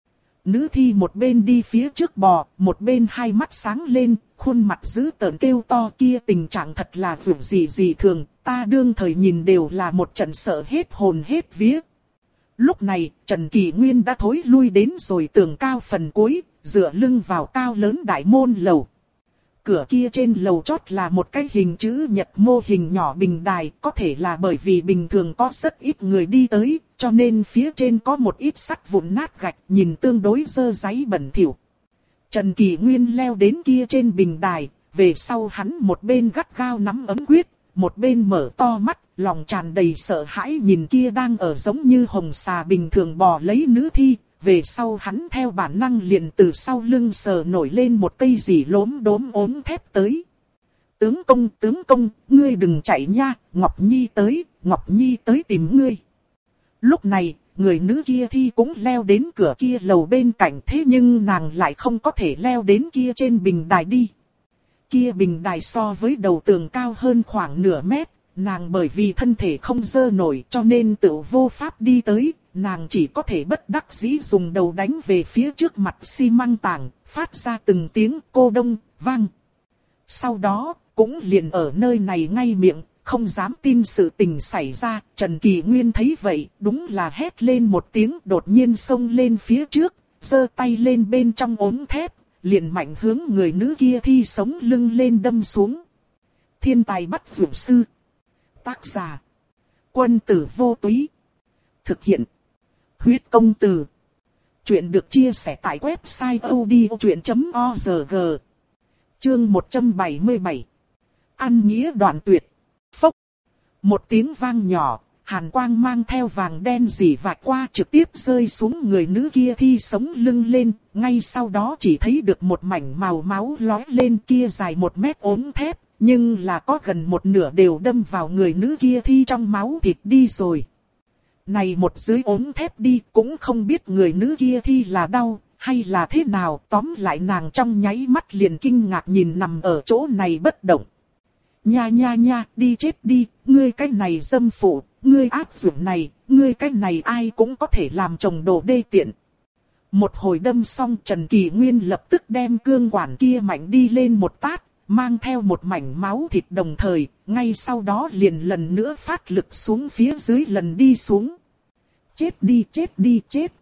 Nữ thi một bên đi phía trước bò, một bên hai mắt sáng lên, khuôn mặt dữ tợn kêu to kia, tình trạng thật là vượt gì gì thường, ta đương thời nhìn đều là một trận sợ hết hồn hết vía. Lúc này, Trần Kỳ Nguyên đã thối lui đến rồi tường cao phần cuối, dựa lưng vào cao lớn đại môn lầu. Cửa kia trên lầu chót là một cái hình chữ nhật mô hình nhỏ bình đài, có thể là bởi vì bình thường có rất ít người đi tới, cho nên phía trên có một ít sắt vụn nát gạch, nhìn tương đối dơ dáy bẩn thỉu. Trần Kỳ Nguyên leo đến kia trên bình đài, về sau hắn một bên gắt gao nắm ấm quyết, một bên mở to mắt, lòng tràn đầy sợ hãi nhìn kia đang ở giống như hồng xà bình thường bò lấy nữ thi. Về sau hắn theo bản năng liền từ sau lưng sờ nổi lên một cây gì lốm đốm ốm thép tới. Tướng công, tướng công, ngươi đừng chạy nha, Ngọc Nhi tới, Ngọc Nhi tới tìm ngươi. Lúc này, người nữ kia thi cũng leo đến cửa kia lầu bên cạnh, thế nhưng nàng lại không có thể leo đến kia trên bình đài đi. Kia bình đài so với đầu tường cao hơn khoảng nửa mét, nàng bởi vì thân thể không dơ nổi cho nên tự vô pháp đi tới, nàng chỉ có thể bất đắc dĩ dùng đầu đánh về phía trước mặt xi măng tảng, phát ra từng tiếng cô đông, vang. Sau đó, cũng liền ở nơi này ngay miệng, không dám tin sự tình xảy ra, Trần Kỳ Nguyên thấy vậy, đúng là hét lên một tiếng, đột nhiên xông lên phía trước, giơ tay lên bên trong ốm thép, liền mạnh hướng người nữ kia thi sống lưng lên đâm xuống. Thiên tài bắt vượt sư. Tác giả: Quân tử vô túy. Thực hiện: Huyết công từ. Chuyện được chia sẻ tại website odchuyện chấm org. Chương một trăm bảy mươi bảy. Ăn nghĩa đoạn tuyệt. Phốc. Một tiếng vang nhỏ, hàn quang mang theo vàng đen rỉ vạch qua trực tiếp rơi xuống người nữ kia thi sống lưng lên. Ngay sau đó chỉ thấy được một mảnh màu máu lói lên, kia dài một mét ốm thép, nhưng là có gần một nửa đều đâm vào người nữ kia thi trong máu thịt đi rồi. Này một dưới ốm thép đi, cũng không biết người nữ kia thi là đau hay là thế nào, tóm lại nàng trong nháy mắt liền kinh ngạc nhìn nằm ở chỗ này bất động. Nha nha nha, đi chết đi, ngươi cái này dâm phụ, ngươi áp dụng này, ngươi cái này ai cũng có thể làm chồng đồ đê tiện. Một hồi đâm xong, Trần Kỳ Nguyên lập tức đem cương quản kia mạnh đi lên một tát, mang theo một mảnh máu thịt đồng thời, ngay sau đó liền lần nữa phát lực xuống phía dưới lần đi xuống. Chết đi, chết đi, chết.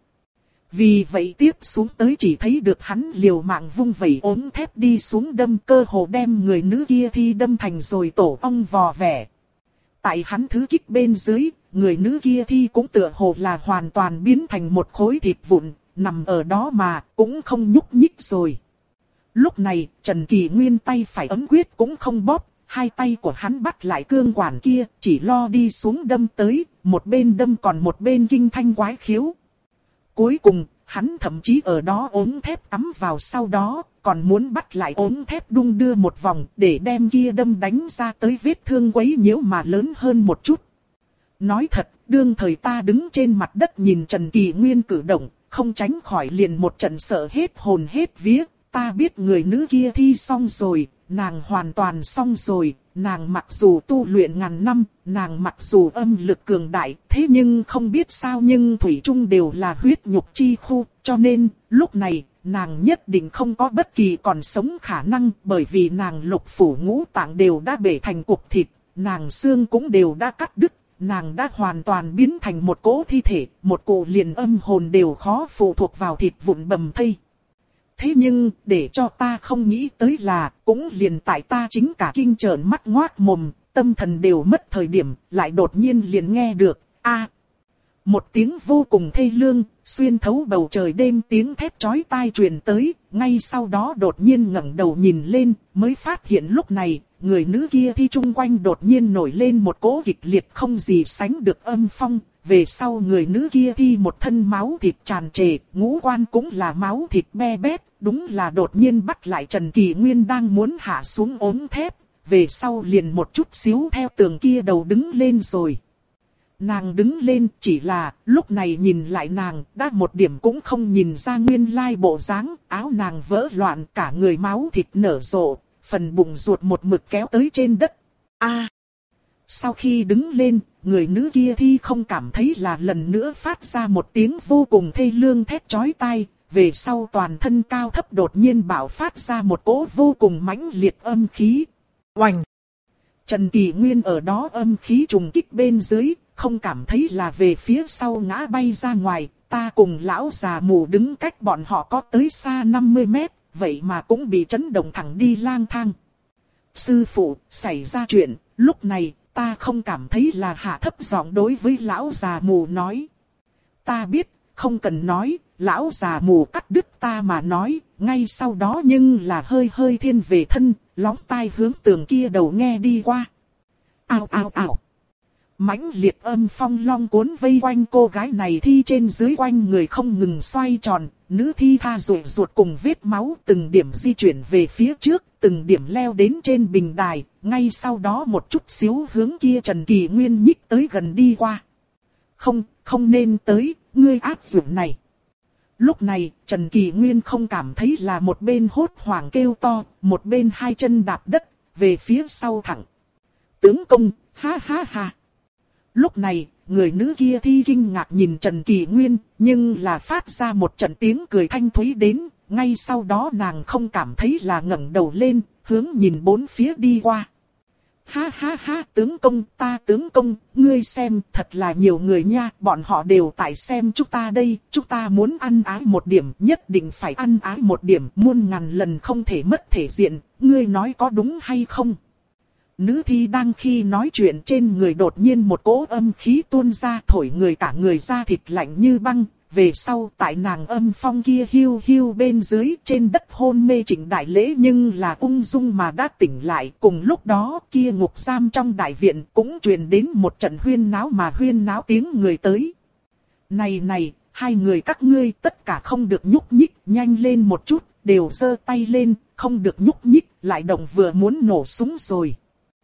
Vì vậy tiếp xuống tới chỉ thấy được hắn liều mạng vung vẩy ốm thép đi xuống đâm, cơ hồ đem người nữ kia thi đâm thành rồi tổ ong vò vẽ. Tại hắn thứ kích bên dưới, người nữ kia thi cũng tựa hồ là hoàn toàn biến thành một khối thịt vụn, nằm ở đó mà cũng không nhúc nhích rồi. Lúc này, Trần Kỳ Nguyên tay phải ấm quyết cũng không bóp, hai tay của hắn bắt lại cương quản kia, chỉ lo đi xuống đâm tới, một bên đâm còn một bên kinh thanh quái khiếu. Cuối cùng, hắn thậm chí ở đó ốm thép cắm vào sau đó, còn muốn bắt lại ốm thép đung đưa một vòng để đem kia đâm đánh ra tới vết thương quấy nhiễu mà lớn hơn một chút. Nói thật, đương thời ta đứng trên mặt đất nhìn Trần Kỳ Nguyên cử động, không tránh khỏi liền một trận sợ hết hồn hết vía. Ta biết người nữ kia thi xong rồi, nàng hoàn toàn xong rồi, nàng mặc dù tu luyện ngàn năm, nàng mặc dù âm lực cường đại, thế nhưng không biết sao nhưng thủy chung đều là huyết nhục chi khu, cho nên, lúc này, nàng nhất định không có bất kỳ còn sống khả năng, bởi vì nàng lục phủ ngũ tạng đều đã bể thành cục thịt, nàng xương cũng đều đã cắt đứt, nàng đã hoàn toàn biến thành một cỗ thi thể, một cỗ liền âm hồn đều khó phụ thuộc vào thịt vụn bầm thây. Thế nhưng, để cho ta không nghĩ tới là, cũng liền tại ta chính cả kinh trợn mắt ngoác mồm, tâm thần đều mất thời điểm, lại đột nhiên liền nghe được, a một tiếng vô cùng thê lương, xuyên thấu bầu trời đêm tiếng thét chói tai truyền tới, ngay sau đó đột nhiên ngẩng đầu nhìn lên, mới phát hiện lúc này, người nữ kia thi chung quanh đột nhiên nổi lên một cỗ kịch liệt không gì sánh được âm phong. Về sau người nữ kia thi một thân máu thịt tràn trề, ngũ quan cũng là máu thịt be bét, đúng là đột nhiên bắt lại Trần Kỳ Nguyên đang muốn hạ xuống ốm thép, về sau liền một chút xíu theo tường kia đầu đứng lên rồi. Nàng đứng lên chỉ là, lúc này nhìn lại nàng, đã một điểm cũng không nhìn ra nguyên lai bộ dáng, áo nàng vỡ loạn cả người máu thịt nở rộ, phần bụng ruột một mực kéo tới trên đất. A. Sau khi đứng lên, người nữ kia thi không cảm thấy là lần nữa phát ra một tiếng vô cùng thê lương thét chói tai, về sau toàn thân cao thấp đột nhiên bạo phát ra một cỗ vô cùng mãnh liệt âm khí. Oành! Trần Kỳ Nguyên ở đó âm khí trùng kích bên dưới, không cảm thấy là về phía sau ngã bay ra ngoài, ta cùng lão già mù đứng cách bọn họ có tới xa năm mươi mét, vậy mà cũng bị chấn động thẳng đi lang thang. Sư phụ, xảy ra chuyện, lúc này, ta không cảm thấy là hạ thấp giọng đối với lão già mù nói. Ta biết, không cần nói, lão già mù cắt đứt ta mà nói, ngay sau đó nhưng là hơi hơi thiên về thân, lóng tai hướng tường kia đầu nghe đi qua. Ao ao ao. mãnh liệt âm phong long cuốn vây quanh cô gái này thi trên dưới quanh người không ngừng xoay tròn, nữ thi tha rụi ruột cùng vết máu từng điểm di chuyển về phía trước, từng điểm leo đến trên bình đài, ngay sau đó một chút xíu hướng kia Trần Kỳ Nguyên nhích tới gần đi qua. Không, không nên tới, ngươi áp dụng này. Lúc này, Trần Kỳ Nguyên không cảm thấy là một bên hốt hoảng kêu to, một bên hai chân đạp đất, về phía sau thẳng. Tướng công, ha ha ha. Lúc này, người nữ kia thi kinh ngạc nhìn Trần Kỳ Nguyên, nhưng là phát ra một trận tiếng cười thanh thúy đến, ngay sau đó nàng không cảm thấy là ngẩng đầu lên, hướng nhìn bốn phía đi qua. Ha ha ha, tướng công, ta tướng công, ngươi xem, thật là nhiều người nha, bọn họ đều tại xem chúng ta đây, chúng ta muốn ăn ái một điểm, nhất định phải ăn ái một điểm, muôn ngàn lần không thể mất thể diện, ngươi nói có đúng hay không? Nữ thi đang khi nói chuyện trên người đột nhiên một cỗ âm khí tuôn ra thổi người cả người da thịt lạnh như băng. Về sau tại nàng âm phong kia hiu hiu bên dưới trên đất hôn mê Trịnh Đại Lễ nhưng là ung dung mà đã tỉnh lại. Cùng lúc đó kia ngục giam trong đại viện cũng truyền đến một trận huyên náo mà huyên náo tiếng người tới. Này này, hai người các ngươi tất cả không được nhúc nhích, nhanh lên một chút, đều giơ tay lên, không được nhúc nhích, lại động vừa muốn nổ súng rồi.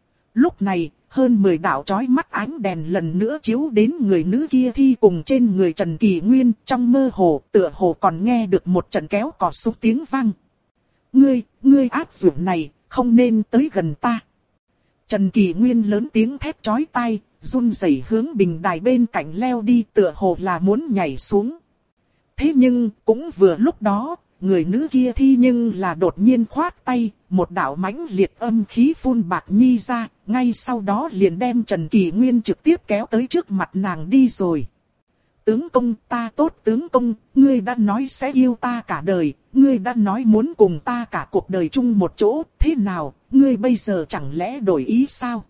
Lúc này, hơn mười đạo chói mắt ánh đèn lần nữa chiếu đến người nữ kia thi cùng trên người Trần Kỳ Nguyên, trong mơ hồ, tựa hồ còn nghe được một trận kéo cò súng tiếng vang. Ngươi, ngươi áp dụng này, không nên tới gần ta. Trần Kỳ Nguyên lớn tiếng thét chói tai, run rẩy hướng bình đài bên cạnh leo đi, tựa hồ là muốn nhảy xuống. Thế nhưng, cũng vừa lúc đó, người nữ kia thi nhưng là đột nhiên khoát tay, một đạo mãnh liệt âm khí phun bạc nhi ra, ngay sau đó liền đem Trần Kỳ Nguyên trực tiếp kéo tới trước mặt nàng đi rồi. Tướng công, ta tốt tướng công, ngươi đã nói sẽ yêu ta cả đời, ngươi đã nói muốn cùng ta cả cuộc đời chung một chỗ, thế nào, ngươi bây giờ chẳng lẽ đổi ý sao?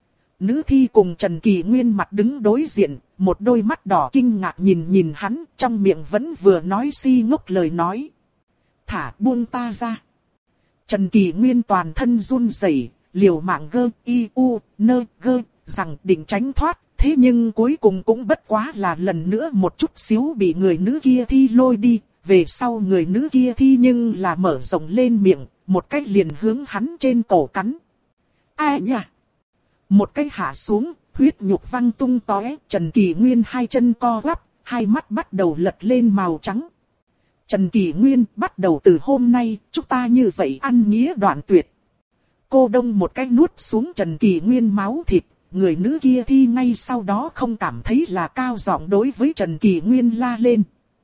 Nữ thi cùng Trần Kỳ Nguyên mặt đứng đối diện, một đôi mắt đỏ kinh ngạc nhìn nhìn hắn, trong miệng vẫn vừa nói si ngốc lời nói. Thả buông ta ra. Trần Kỳ Nguyên toàn thân run rẩy, liều mạng gơ, y, u, nơ, gơ, rằng định tránh thoát. Thế nhưng cuối cùng cũng bất quá là lần nữa một chút xíu bị người nữ kia thi lôi đi. Về sau người nữ kia thi nhưng là mở rộng lên miệng, một cách liền hướng hắn trên cổ cắn. Ai nhỉ? Một cái hạ xuống, huyết nhục văng tung tóe, Trần Kỳ Nguyên hai chân co quắp, hai mắt bắt đầu lật lên màu trắng. Trần Kỳ Nguyên, bắt đầu từ hôm nay, chúng ta như vậy ăn nghĩa đoạn tuyệt. Cô đông một cái nuốt xuống Trần Kỳ Nguyên máu thịt, người nữ kia thi ngay sau đó không cảm thấy là cao giọng đối với Trần Kỳ Nguyên la lên.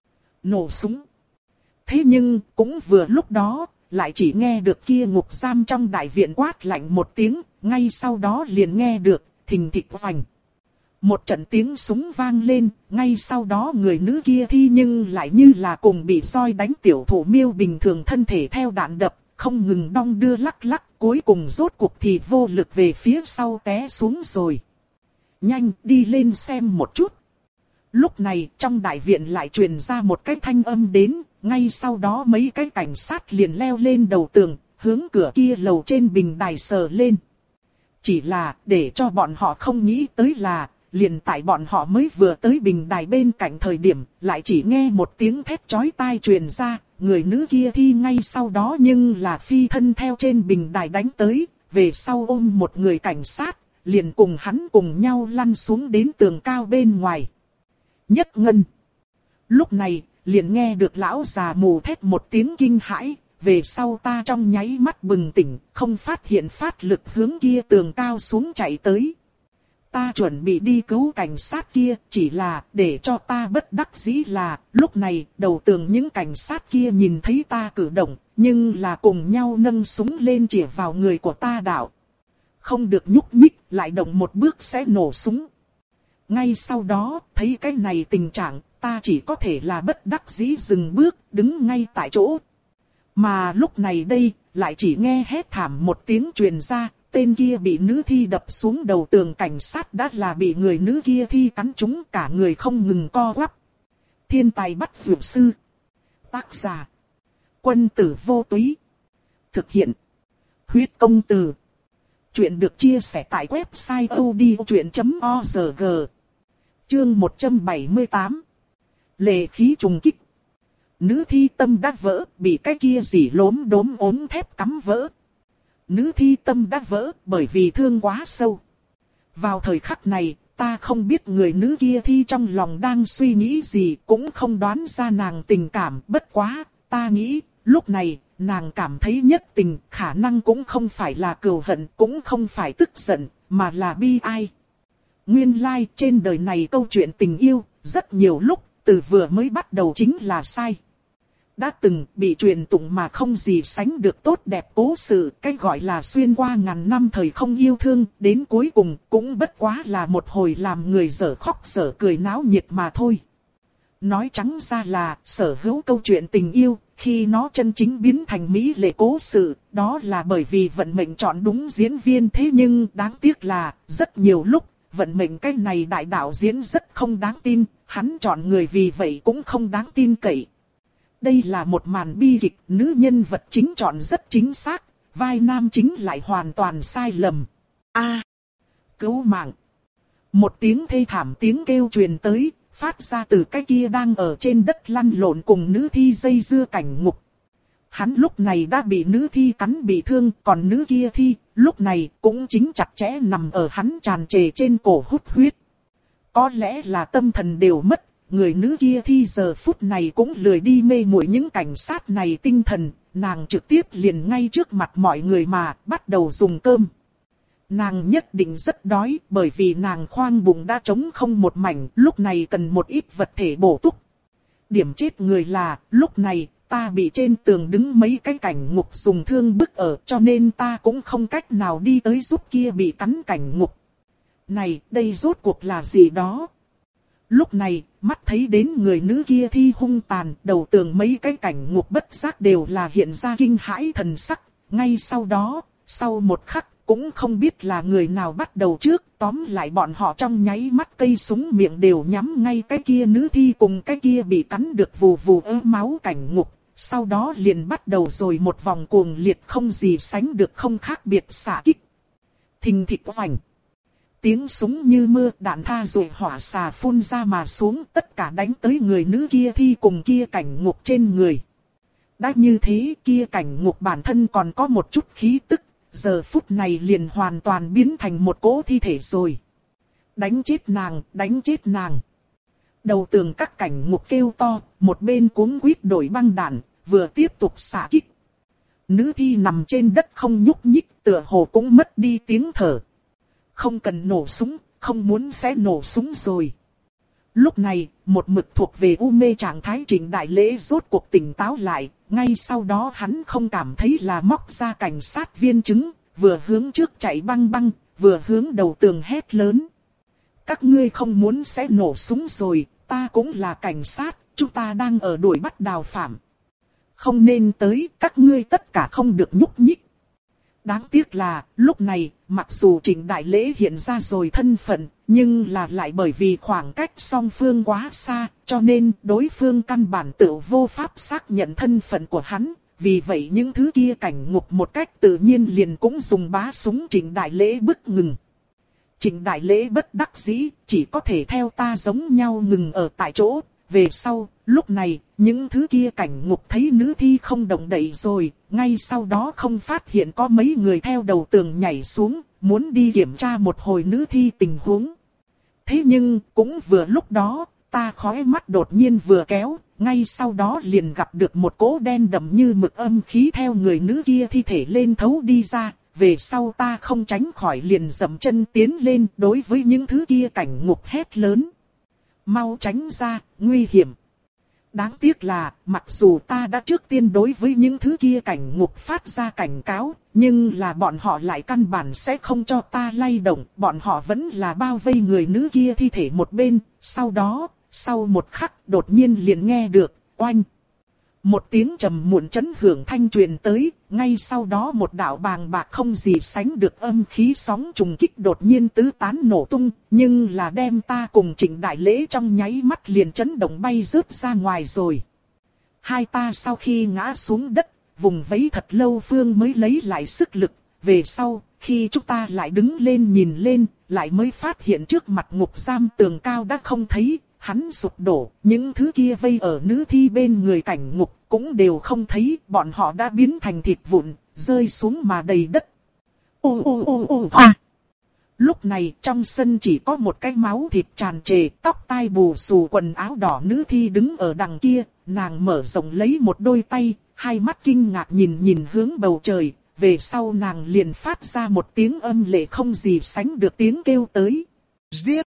Nổ súng. Thế nhưng, cũng vừa lúc đó, lại chỉ nghe được kia ngục giam trong đại viện quát lạnh một tiếng, ngay sau đó liền nghe được, thình thịch vành. Một trận tiếng súng vang lên, ngay sau đó người nữ kia thi nhưng lại như là cùng bị roi đánh tiểu thủ miêu bình thường thân thể theo đạn đập, không ngừng đong đưa lắc lắc, cuối cùng rốt cuộc thì vô lực về phía sau té xuống rồi. Nhanh, đi lên xem một chút. Lúc này, trong đại viện lại truyền ra một cái thanh âm đến, ngay sau đó mấy cái cảnh sát liền leo lên đầu tường, hướng cửa kia lầu trên bình đài sờ lên. Chỉ là, để cho bọn họ không nghĩ tới là, liền tại bọn họ mới vừa tới bình đài bên cạnh thời điểm, lại chỉ nghe một tiếng thét chói tai truyền ra, người nữ kia thi ngay sau đó nhưng là phi thân theo trên bình đài đánh tới, về sau ôm một người cảnh sát, liền cùng hắn cùng nhau lăn xuống đến tường cao bên ngoài. Nhất Ngân. Lúc này, liền nghe được lão già mù thét một tiếng kinh hãi, về sau ta trong nháy mắt bừng tỉnh, không phát hiện phát lực hướng kia tường cao xuống chạy tới. Ta chuẩn bị đi cứu cảnh sát kia, chỉ là để cho ta bất đắc dĩ là, lúc này đầu tường những cảnh sát kia nhìn thấy ta cử động, nhưng là cùng nhau nâng súng lên chĩa vào người của ta đạo. Không được nhúc nhích, lại động một bước sẽ nổ súng. Ngay sau đó, thấy cái này tình trạng, ta chỉ có thể là bất đắc dĩ dừng bước, đứng ngay tại chỗ. Mà lúc này đây, lại chỉ nghe hét thảm một tiếng truyền ra, tên kia bị nữ thi đập xuống đầu tường cảnh sát đã là bị người nữ kia thi cắn trúng, cả người không ngừng co quắp. Thiên tài bắt dược sư. Tác giả. Quân tử vô túy. Thực hiện. Huyết công từ. Chuyện được chia sẻ tại website odchuyện chấm org. Chương một trăm bảy mươi tám. Lệ khí trùng kích. Nữ thi tâm đã vỡ, bị cái kia gì lốm đốm ốm thép cắm vỡ. Nữ thi tâm đã vỡ bởi vì thương quá sâu. Vào thời khắc này, ta không biết người nữ kia thi trong lòng đang suy nghĩ gì, cũng không đoán ra nàng tình cảm. Bất quá, ta nghĩ, lúc này, nàng cảm thấy nhất tình, khả năng cũng không phải là cừu hận, cũng không phải tức giận, mà là bi ai. Nguyên lai like, trên đời này câu chuyện tình yêu, rất nhiều lúc, từ vừa mới bắt đầu chính là sai. Đã từng bị truyền tụng mà không gì sánh được tốt đẹp cố sự, cái gọi là xuyên qua ngàn năm thời không yêu thương, đến cuối cùng cũng bất quá là một hồi làm người dở khóc dở cười náo nhiệt mà thôi. Nói trắng ra là sở hữu câu chuyện tình yêu, khi nó chân chính biến thành mỹ lệ cố sự, đó là bởi vì vận mệnh chọn đúng diễn viên. Thế nhưng đáng tiếc là, rất nhiều lúc, vận mệnh cái này đại đạo diễn rất không đáng tin, hắn chọn người vì vậy cũng không đáng tin cậy. Đây là một màn bi kịch, nữ nhân vật chính chọn rất chính xác, vai nam chính lại hoàn toàn sai lầm. A, cứu mạng! Một tiếng thê thảm tiếng kêu truyền tới, phát ra từ cái kia đang ở trên đất lăn lộn cùng nữ thi dây dưa cảnh ngục. Hắn lúc này đã bị nữ thi cắn bị thương, còn nữ kia thi, lúc này cũng chính chặt chẽ nằm ở hắn tràn trề trên cổ hút huyết. Có lẽ là tâm thần đều mất, người nữ kia thi giờ phút này cũng lười đi mê muội những cảnh sát này tinh thần, nàng trực tiếp liền ngay trước mặt mọi người mà bắt đầu dùng cơm. Nàng nhất định rất đói, bởi vì nàng khoang bụng đã trống không một mảnh, lúc này cần một ít vật thể bổ túc. Điểm chết người là, lúc này, ta bị trên tường đứng mấy cái cảnh ngục dùng thương bức ở, cho nên ta cũng không cách nào đi tới giúp kia bị cắn cảnh ngục. Này, đây rốt cuộc là gì đó? Lúc này, mắt thấy đến người nữ kia thi hung tàn, đầu tường mấy cái cảnh ngục bất giác đều là hiện ra kinh hãi thần sắc. Ngay sau đó, sau một khắc, cũng không biết là người nào bắt đầu trước, tóm lại bọn họ trong nháy mắt cây súng miệng đều nhắm ngay cái kia nữ thi cùng cái kia bị cắn được vù vù ớ máu cảnh ngục. Sau đó liền bắt đầu rồi một vòng cuồng liệt không gì sánh được không khác biệt xạ kích. Thình thịch vành. Tiếng súng như mưa, đạn tha rồi hỏa xà phun ra mà xuống, tất cả đánh tới người nữ kia thi cùng kia cảnh ngục trên người. Đã như thế, kia cảnh ngục bản thân còn có một chút khí tức, giờ phút này liền hoàn toàn biến thành một cỗ thi thể rồi. Đánh chết nàng, đánh chết nàng. Đầu tường các cảnh ngục kêu to, một bên cuống quýt đổi băng đạn, vừa tiếp tục xạ kích. Nữ thi nằm trên đất không nhúc nhích, tựa hồ cũng mất đi tiếng thở. Không cần nổ súng, không muốn sẽ nổ súng rồi. Lúc này, một mực thuộc về u mê trạng thái Trịnh Đại Lễ rốt cuộc tỉnh táo lại, ngay sau đó hắn không cảm thấy là móc ra cảnh sát viên chứng, vừa hướng trước chạy băng băng, vừa hướng đầu tường hét lớn. Các ngươi không muốn sẽ nổ súng rồi, ta cũng là cảnh sát, chúng ta đang ở đuổi bắt đào phạm. Không nên tới, các ngươi tất cả không được nhúc nhích. Đáng tiếc là, lúc này, mặc dù Trịnh Đại Lễ hiện ra rồi thân phận, nhưng là lại bởi vì khoảng cách song phương quá xa, cho nên đối phương căn bản tự vô pháp xác nhận thân phận của hắn. Vì vậy những thứ kia cảnh ngục một cách tự nhiên liền cũng dùng bá súng Trịnh Đại Lễ bức ngừng. Trịnh Đại Lễ bất đắc dĩ, chỉ có thể theo ta giống nhau ngừng ở tại chỗ. Về sau, lúc này, những thứ kia cảnh ngục thấy nữ thi không động đậy rồi, ngay sau đó không phát hiện có mấy người theo đầu tường nhảy xuống, muốn đi kiểm tra một hồi nữ thi tình huống. Thế nhưng, cũng vừa lúc đó, ta khóe mắt đột nhiên vừa kéo, ngay sau đó liền gặp được một cỗ đen đậm như mực âm khí theo người nữ kia thi thể lên thấu đi ra. Về sau ta không tránh khỏi liền dậm chân tiến lên đối với những thứ kia cảnh ngục hét lớn. Mau tránh ra, nguy hiểm. Đáng tiếc là, mặc dù ta đã trước tiên đối với những thứ kia cảnh ngục phát ra cảnh cáo, nhưng là bọn họ lại căn bản sẽ không cho ta lay động, bọn họ vẫn là bao vây người nữ kia thi thể một bên, sau đó, sau một khắc đột nhiên liền nghe được, oanh. Một tiếng trầm muộn chấn hưởng thanh truyền tới, ngay sau đó một đạo bàng bạc không gì sánh được âm khí sóng trùng kích đột nhiên tứ tán nổ tung, nhưng là đem ta cùng Trịnh Đại Lễ trong nháy mắt liền chấn động bay rớt ra ngoài rồi. Hai ta sau khi ngã xuống đất, vùng vẫy thật lâu phương mới lấy lại sức lực, về sau, khi chúng ta lại đứng lên nhìn lên, lại mới phát hiện trước mặt ngục giam tường cao đã không thấy, hắn sụp đổ, những thứ kia vây ở nữ thi bên người cảnh ngục cũng đều không thấy, bọn họ đã biến thành thịt vụn, rơi xuống mà đầy đất. Ô ô ô ô à. Lúc này trong sân chỉ có một cái máu thịt tràn trề, tóc tai bù xù, quần áo đỏ nữ thi đứng ở đằng kia, nàng mở rộng lấy một đôi tay, hai mắt kinh ngạc nhìn nhìn hướng bầu trời, về sau nàng liền phát ra một tiếng âm lệ không gì sánh được tiếng kêu tới. Giết!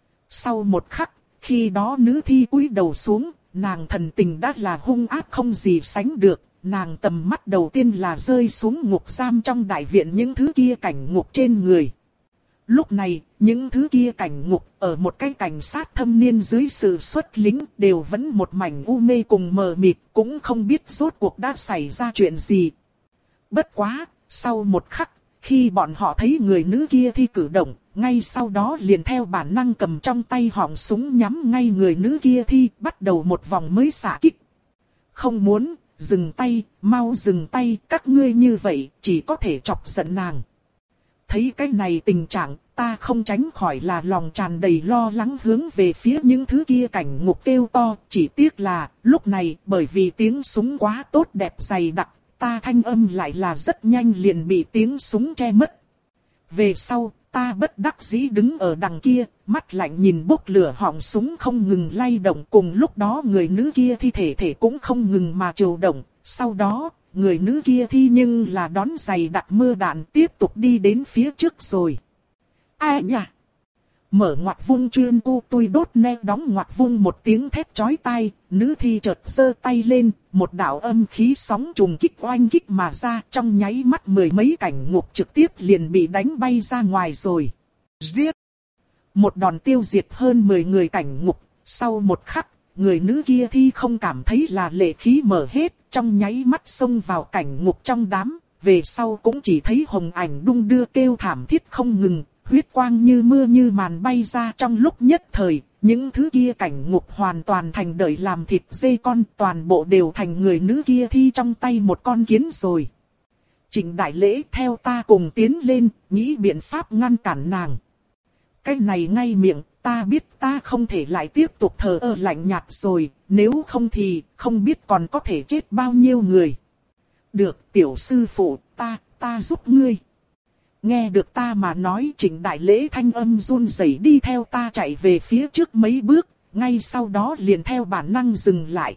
Sau một khắc, khi đó nữ thi cúi đầu xuống, nàng thần tình đã là hung ác không gì sánh được, nàng tầm mắt đầu tiên là rơi xuống ngục giam trong đại viện những thứ kia cảnh ngục trên người. Lúc này, những thứ kia cảnh ngục ở một cái cảnh sát thâm niên dưới sự xuất lính đều vẫn một mảnh u mê cùng mờ mịt, cũng không biết rốt cuộc đã xảy ra chuyện gì. Bất quá, sau một khắc, khi bọn họ thấy người nữ kia thi cử động, ngay sau đó liền theo bản năng cầm trong tay họng súng nhắm ngay người nữ kia thi, bắt đầu một vòng mới xạ kích. Không muốn, dừng tay, mau dừng tay, các ngươi như vậy, chỉ có thể chọc giận nàng. Thấy cái này tình trạng, ta không tránh khỏi là lòng tràn đầy lo lắng hướng về phía những thứ kia cảnh ngục kêu to, chỉ tiếc là, lúc này, bởi vì tiếng súng quá tốt đẹp dày đặc, ta thanh âm lại là rất nhanh liền bị tiếng súng che mất. Về sau, ta bất đắc dĩ đứng ở đằng kia, mắt lạnh nhìn bốc lửa họng súng không ngừng lay động, cùng lúc đó người nữ kia thi thể thể cũng không ngừng mà trầu động, sau đó, người nữ kia thi nhưng là đón giày đặc mưa đạn tiếp tục đi đến phía trước rồi. Ai nhỉ? Mở ngoặc vung chuyên cu tui đốt ne đóng ngoặc vung một tiếng thét chói tai, nữ thi chợt giơ tay lên, một đạo âm khí sóng trùng kích oanh kích mà ra, trong nháy mắt mười mấy cảnh ngục trực tiếp liền bị đánh bay ra ngoài rồi. Giết! Một đòn tiêu diệt hơn mười người cảnh ngục, sau một khắc, người nữ kia thi không cảm thấy là lệ khí mở hết, trong nháy mắt xông vào cảnh ngục trong đám, về sau cũng chỉ thấy hồng ảnh đung đưa kêu thảm thiết không ngừng. Huyết quang như mưa như màn bay ra trong lúc nhất thời, những thứ kia cảnh ngục hoàn toàn thành đợi làm thịt dê con, toàn bộ đều thành người nữ kia thi trong tay một con kiến rồi. Trịnh Đại Lễ theo ta cùng tiến lên, nghĩ biện pháp ngăn cản nàng. Cái này ngay miệng, ta biết ta không thể lại tiếp tục thờ ơ lạnh nhạt rồi, nếu không thì không biết còn có thể chết bao nhiêu người. Được, tiểu sư phụ, ta, ta giúp ngươi. Nghe được ta mà nói, Trịnh Đại Lễ thanh âm run rẩy đi theo ta chạy về phía trước mấy bước, ngay sau đó liền theo bản năng dừng lại.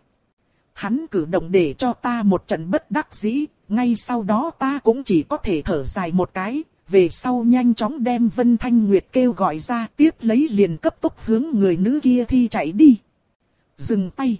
Hắn cử động để cho ta một trận bất đắc dĩ, ngay sau đó ta cũng chỉ có thể thở dài một cái, về sau nhanh chóng đem Vân Thanh Nguyệt kêu gọi ra, tiếp lấy liền cấp tốc hướng người nữ kia thi chạy đi. Dừng tay.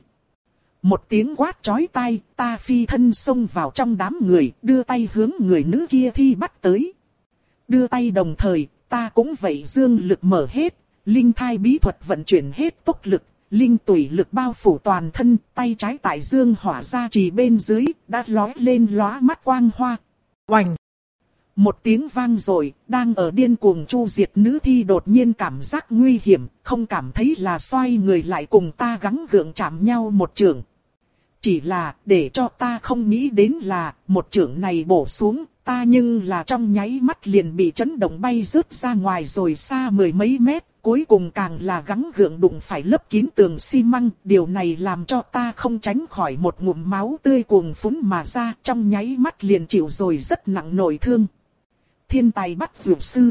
Một tiếng quát chói tai, ta phi thân xông vào trong đám người, đưa tay hướng người nữ kia thi bắt tới. Đưa tay đồng thời, ta cũng vậy dương lực mở hết, linh thai bí thuật vận chuyển hết tốc lực, linh tủy lực bao phủ toàn thân, tay trái tại dương hỏa ra trì bên dưới, đã lói lên lóa mắt quang hoa. Oành! Một tiếng vang rồi, đang ở điên cuồng chu diệt nữ thi đột nhiên cảm giác nguy hiểm, không cảm thấy là xoay người lại cùng ta gắng gượng chạm nhau một chưởng. Chỉ là, để cho ta không nghĩ đến là, một chưởng này bổ xuống, ta nhưng là trong nháy mắt liền bị chấn động bay rớt ra ngoài rồi xa mười mấy mét, cuối cùng càng là gắng gượng đụng phải lấp kín tường xi măng, điều này làm cho ta không tránh khỏi một ngụm máu tươi cuồng phún mà ra, trong nháy mắt liền chịu rồi rất nặng nội thương. Thiên tài bắt dược sư.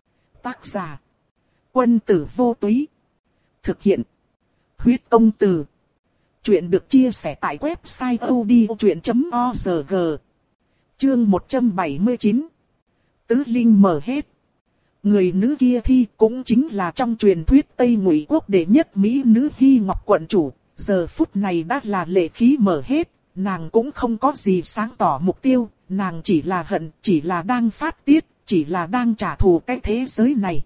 Tác giả. Quân tử vô túy. Thực hiện. Huyết công từ. Chuyện được chia sẻ tại website odchuyện chấm org. Chương một trăm bảy mươi chín. Tứ linh mở hết. Người nữ kia thi cũng chính là trong truyền thuyết Tây Ngụy Quốc đệ nhất mỹ nữ Hy Ngọc quận chủ, giờ phút này đã là lệ khí mở hết, nàng cũng không có gì sáng tỏ mục tiêu, nàng chỉ là hận, chỉ là đang phát tiết, chỉ là đang trả thù cái thế giới này.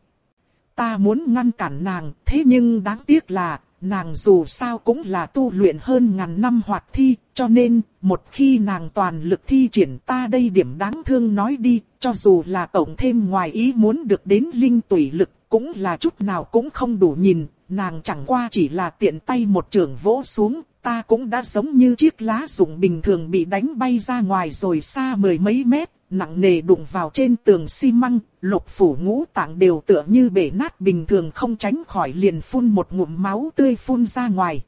Ta muốn ngăn cản nàng, thế nhưng đáng tiếc là, nàng dù sao cũng là tu luyện hơn ngàn năm hoạt thi, cho nên, một khi nàng toàn lực thi triển ta đây điểm đáng thương nói đi, cho dù là tổng thêm ngoài ý muốn được đến linh tủy lực, cũng là chút nào cũng không đủ nhìn, nàng chẳng qua chỉ là tiện tay một chưởng vỗ xuống, ta cũng đã giống như chiếc lá rụng bình thường bị đánh bay ra ngoài rồi xa mười mấy mét, nặng nề đụng vào trên tường xi măng, lục phủ ngũ tạng đều tựa như bể nát bình thường, không tránh khỏi liền phun một ngụm máu tươi phun ra ngoài.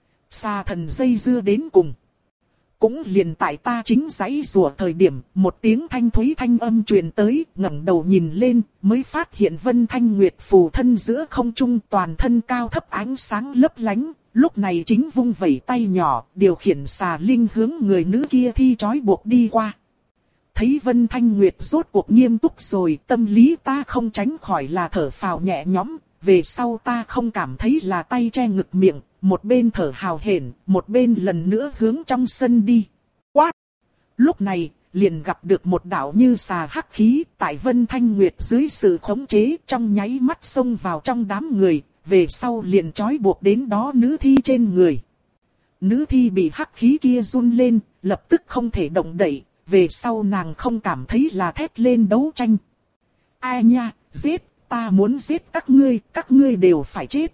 Xà thần dây dưa đến cùng. Cũng liền tại ta chính giãy giụa thời điểm, một tiếng thanh thúy thanh âm truyền tới, ngẩng đầu nhìn lên, mới phát hiện Vân Thanh Nguyệt phù thân giữa không trung, toàn thân cao thấp ánh sáng lấp lánh, lúc này chính vung vẩy tay nhỏ, điều khiển xà linh hướng người nữ kia thi trói buộc đi qua. Thấy Vân Thanh Nguyệt rốt cuộc nghiêm túc rồi, tâm lý ta không tránh khỏi là thở phào nhẹ nhõm, về sau ta không cảm thấy là tay che ngực miệng, một bên thở hào hển, một bên lần nữa hướng trong sân đi. Quát! Lúc này, liền gặp được một đạo như xà hắc khí, tại Vân Thanh Nguyệt dưới sự khống chế trong nháy mắt xông vào trong đám người, về sau liền trói buộc đến đó nữ thi trên người. Nữ thi bị hắc khí kia run lên, lập tức không thể động đậy, về sau nàng không cảm thấy là thét lên đấu tranh. Ai nha, giết, ta muốn giết các ngươi, các ngươi đều phải chết.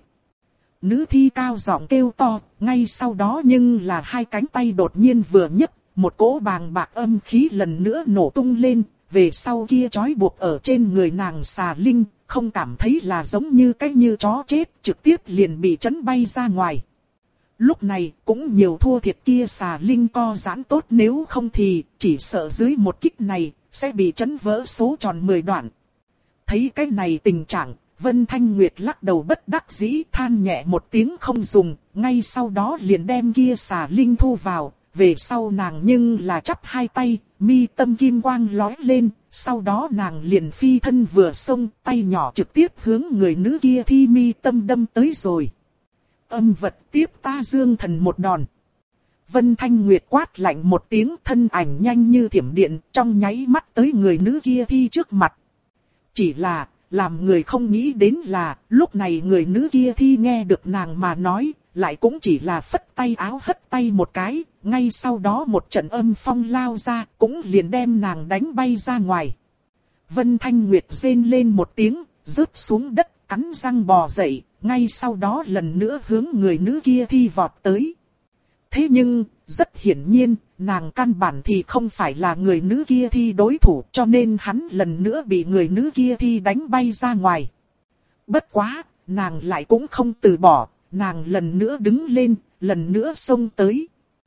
Nữ thi cao giọng kêu to, ngay sau đó nhưng là hai cánh tay đột nhiên vừa nhấc, một cỗ bàng bạc âm khí lần nữa nổ tung lên, về sau kia trói buộc ở trên người nàng xà linh, không cảm thấy là giống như cái như chó chết, trực tiếp liền bị chấn bay ra ngoài. Lúc này cũng nhiều thua thiệt kia xà linh co giãn tốt, nếu không thì chỉ sợ dưới một kích này sẽ bị chấn vỡ số tròn mười đoạn. Thấy cái này tình trạng, Vân Thanh Nguyệt lắc đầu bất đắc dĩ than nhẹ một tiếng không dùng, ngay sau đó liền đem kia xà linh thu vào, về sau nàng nhưng là chắp hai tay, mi tâm kim quang lóe lên, sau đó nàng liền phi thân vừa xông, tay nhỏ trực tiếp hướng người nữ kia thi mi tâm đâm tới rồi. Âm vật tiếp ta dương thần một đòn. Vân Thanh Nguyệt quát lạnh một tiếng, thân ảnh nhanh như thiểm điện, trong nháy mắt tới người nữ kia thi trước mặt. Chỉ là, làm người không nghĩ đến là, lúc này người nữ kia thi nghe được nàng mà nói, lại cũng chỉ là phất tay áo hất tay một cái, ngay sau đó một trận âm phong lao ra, cũng liền đem nàng đánh bay ra ngoài. Vân Thanh Nguyệt rên lên một tiếng, rớt xuống đất, cắn răng bò dậy, ngay sau đó lần nữa hướng người nữ kia thi vọt tới. Thế nhưng, rất hiển nhiên, nàng căn bản thì không phải là người nữ kia thi đối thủ, cho nên hắn lần nữa bị người nữ kia thi đánh bay ra ngoài. Bất quá, nàng lại cũng không từ bỏ, nàng lần nữa đứng lên, lần nữa xông tới.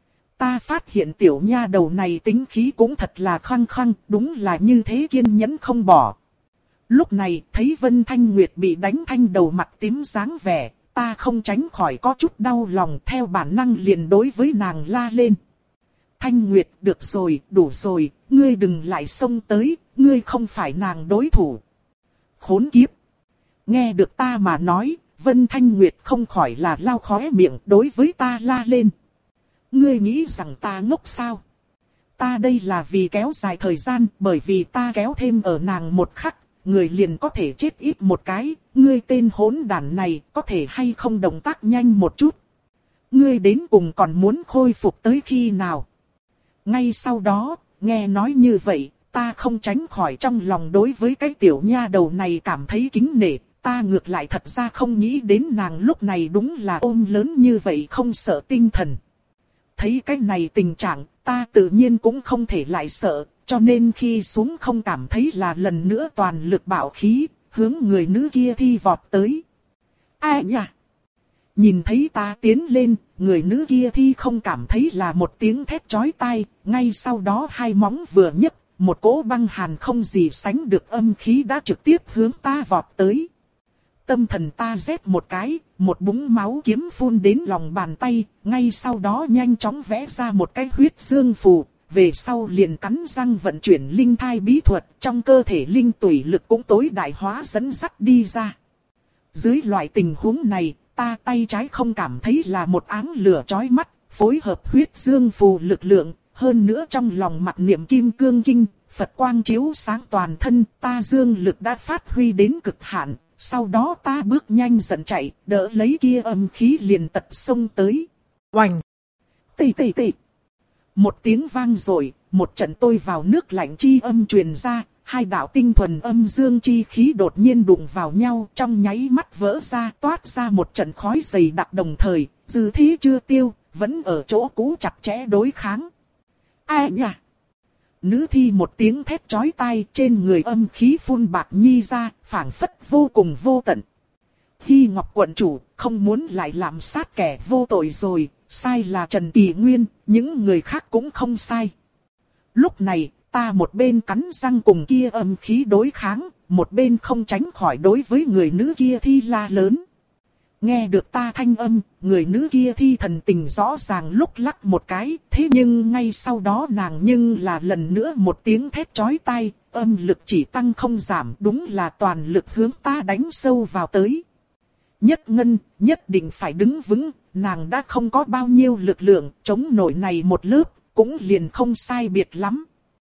Ta phát hiện tiểu nha đầu này tính khí cũng thật là khăng khăng, đúng là như thế kiên nhẫn không bỏ. Lúc này, thấy Vân Thanh Nguyệt bị đánh thanh đầu mặt tím dáng vẻ, ta không tránh khỏi có chút đau lòng, theo bản năng liền đối với nàng la lên. Thanh Nguyệt, được rồi, đủ rồi, ngươi đừng lại xông tới, ngươi không phải nàng đối thủ. Khốn kiếp! Nghe được ta mà nói, Vân Thanh Nguyệt không khỏi là lau khóe miệng đối với ta la lên. Ngươi nghĩ rằng ta ngốc sao? Ta đây là vì kéo dài thời gian, bởi vì ta kéo thêm ở nàng một khắc, người liền có thể chết ít một cái, ngươi tên hỗn đản này có thể hay không động tác nhanh một chút. Ngươi đến cùng còn muốn khôi phục tới khi nào? Ngay sau đó, nghe nói như vậy, ta không tránh khỏi trong lòng đối với cái tiểu nha đầu này cảm thấy kính nể, ta ngược lại thật ra không nghĩ đến nàng lúc này đúng là ôm lớn như vậy không sợ tinh thần. Thấy cái này tình trạng, ta tự nhiên cũng không thể lại sợ, cho nên khi xuống không cảm thấy là lần nữa toàn lực bạo khí, hướng người nữ kia thi vọt tới. Ai nhỉ? Nhìn thấy ta tiến lên, người nữ kia thi không cảm thấy là một tiếng thét chói tai, ngay sau đó hai móng vừa nhấc, một cỗ băng hàn không gì sánh được âm khí đã trực tiếp hướng ta vọt tới. Tâm thần ta rét một cái, một búng máu kiếm phun đến lòng bàn tay, ngay sau đó nhanh chóng vẽ ra một cái huyết dương phù, về sau liền cắn răng vận chuyển linh thai bí thuật, trong cơ thể linh tủy lực cũng tối đại hóa dẫn dắt đi ra. Dưới loại tình huống này, ta tay trái không cảm thấy là một áng lửa chói mắt, phối hợp huyết dương phù lực lượng, hơn nữa trong lòng mặc niệm kim cương kinh, Phật quang chiếu sáng toàn thân, ta dương lực đã phát huy đến cực hạn. Sau đó ta bước nhanh dần chạy, đỡ lấy kia âm khí liền tật xông tới. Oành! Tì tì tì! Một tiếng vang rồi, một trận tôi vào nước lạnh chi âm truyền ra, hai đạo tinh thuần âm dương chi khí đột nhiên đụng vào nhau, trong nháy mắt vỡ ra, toát ra một trận khói dày đặc đồng thời, dư thế chưa tiêu, vẫn ở chỗ cũ chặt chẽ đối kháng. Ai nhỉ? Nữ thi một tiếng thét chói tai, trên người âm khí phun bạc nhi ra, phảng phất vô cùng vô tận. Hy Ngọc quận chủ, không muốn lại làm sát kẻ vô tội rồi, sai là Trần Kỳ Nguyên, những người khác cũng không sai. Lúc này, ta một bên cắn răng cùng kia âm khí đối kháng, một bên không tránh khỏi đối với người nữ kia thi la lớn. Nghe được ta thanh âm, người nữ kia thi thần tình rõ ràng lúc lắc một cái, thế nhưng ngay sau đó nàng nhưng là lần nữa một tiếng thét chói tai, âm lực chỉ tăng không giảm, đúng là toàn lực hướng ta đánh sâu vào tới. Nhất Ngân, nhất định phải đứng vững, nàng đã không có bao nhiêu lực lượng, chống nổi này một lớp, cũng liền không sai biệt lắm.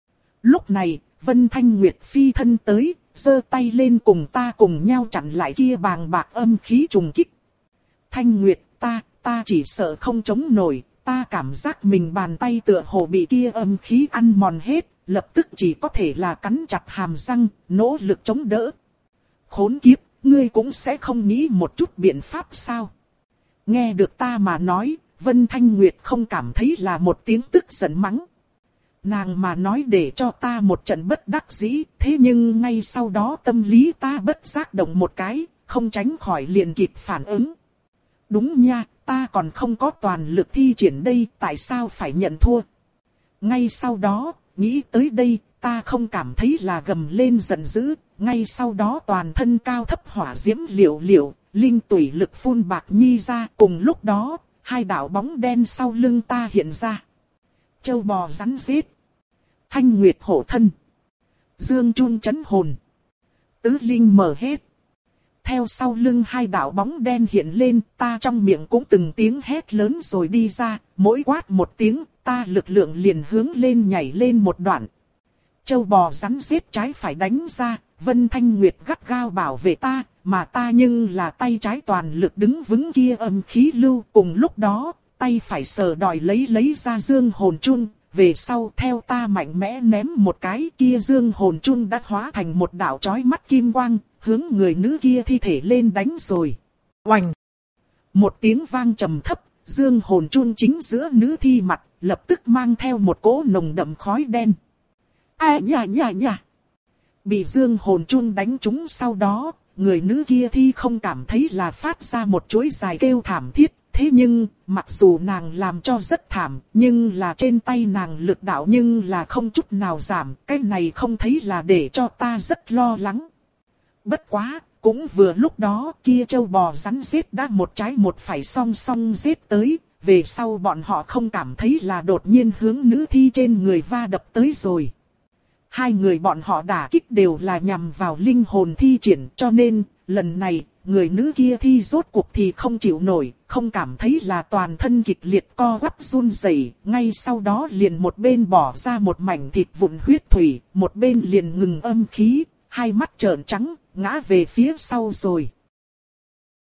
Lúc này, Vân Thanh Nguyệt phi thân tới, giơ tay lên cùng ta cùng nhau chặn lại kia bàng bạc âm khí trùng kích. Thanh Nguyệt, ta, ta chỉ sợ không chống nổi, ta cảm giác mình bàn tay tựa hồ bị kia âm khí ăn mòn hết, lập tức chỉ có thể là cắn chặt hàm răng, nỗ lực chống đỡ. Khốn kiếp, ngươi cũng sẽ không nghĩ một chút biện pháp sao? Nghe được ta mà nói, Vân Thanh Nguyệt không cảm thấy là một tiếng tức giận mắng. Nàng mà nói để cho ta một trận bất đắc dĩ, thế nhưng ngay sau đó tâm lý ta bất giác động một cái, không tránh khỏi liền kịp phản ứng. Đúng nha, ta còn không có toàn lực thi triển đây, tại sao phải nhận thua? Ngay sau đó, nghĩ tới đây, ta không cảm thấy là gầm lên giận dữ, ngay sau đó toàn thân cao thấp hỏa diễm liều liều, linh tủy lực phun bạc nhi ra, cùng lúc đó, hai đạo bóng đen sau lưng ta hiện ra. Châu bò rắn rết, Thanh Nguyệt hổ thân, Dương Chun chấn hồn, tứ linh mở hết. Theo sau lưng hai đạo bóng đen hiện lên, ta trong miệng cũng từng tiếng hét lớn rồi đi ra, mỗi quát một tiếng, ta lực lượng liền hướng lên nhảy lên một đoạn. Châu bò rắn rết trái phải đánh ra, Vân Thanh Nguyệt gắt gao bảo vệ ta, mà ta nhưng là tay trái toàn lực đứng vững kia âm khí lưu. Cùng lúc đó, tay phải sờ đòi lấy lấy ra dương hồn chun, về sau theo ta mạnh mẽ ném một cái, kia dương hồn chun đã hóa thành một đạo chói mắt kim quang, hướng người nữ kia thi thể lên đánh rồi. Oành! Một tiếng vang trầm thấp, dương hồn chun chính giữa nữ thi mặt, lập tức mang theo một cỗ nồng đậm khói đen. À nhả nhả nhả! Bị dương hồn chun đánh trúng sau đó, người nữ kia thi không cảm thấy là phát ra một chuỗi dài kêu thảm thiết. Thế nhưng, mặc dù nàng làm cho rất thảm, nhưng là trên tay nàng lực đạo nhưng là không chút nào giảm. Cái này không thấy là để cho ta rất lo lắng. Bất quá, cũng vừa lúc đó kia châu bò rắn rết đã một trái một phải song song rết tới. Về sau bọn họ không cảm thấy là đột nhiên hướng nữ thi trên người va đập tới rồi. Hai người bọn họ đả kích đều là nhằm vào linh hồn thi triển, cho nên, lần này, người nữ kia thi rốt cuộc thì không chịu nổi, không cảm thấy là toàn thân kịch liệt co quắp run rẩy, ngay sau đó liền một bên bỏ ra một mảnh thịt vụn huyết thủy, một bên liền ngừng âm khí, hai mắt trợn trắng, ngã về phía sau rồi.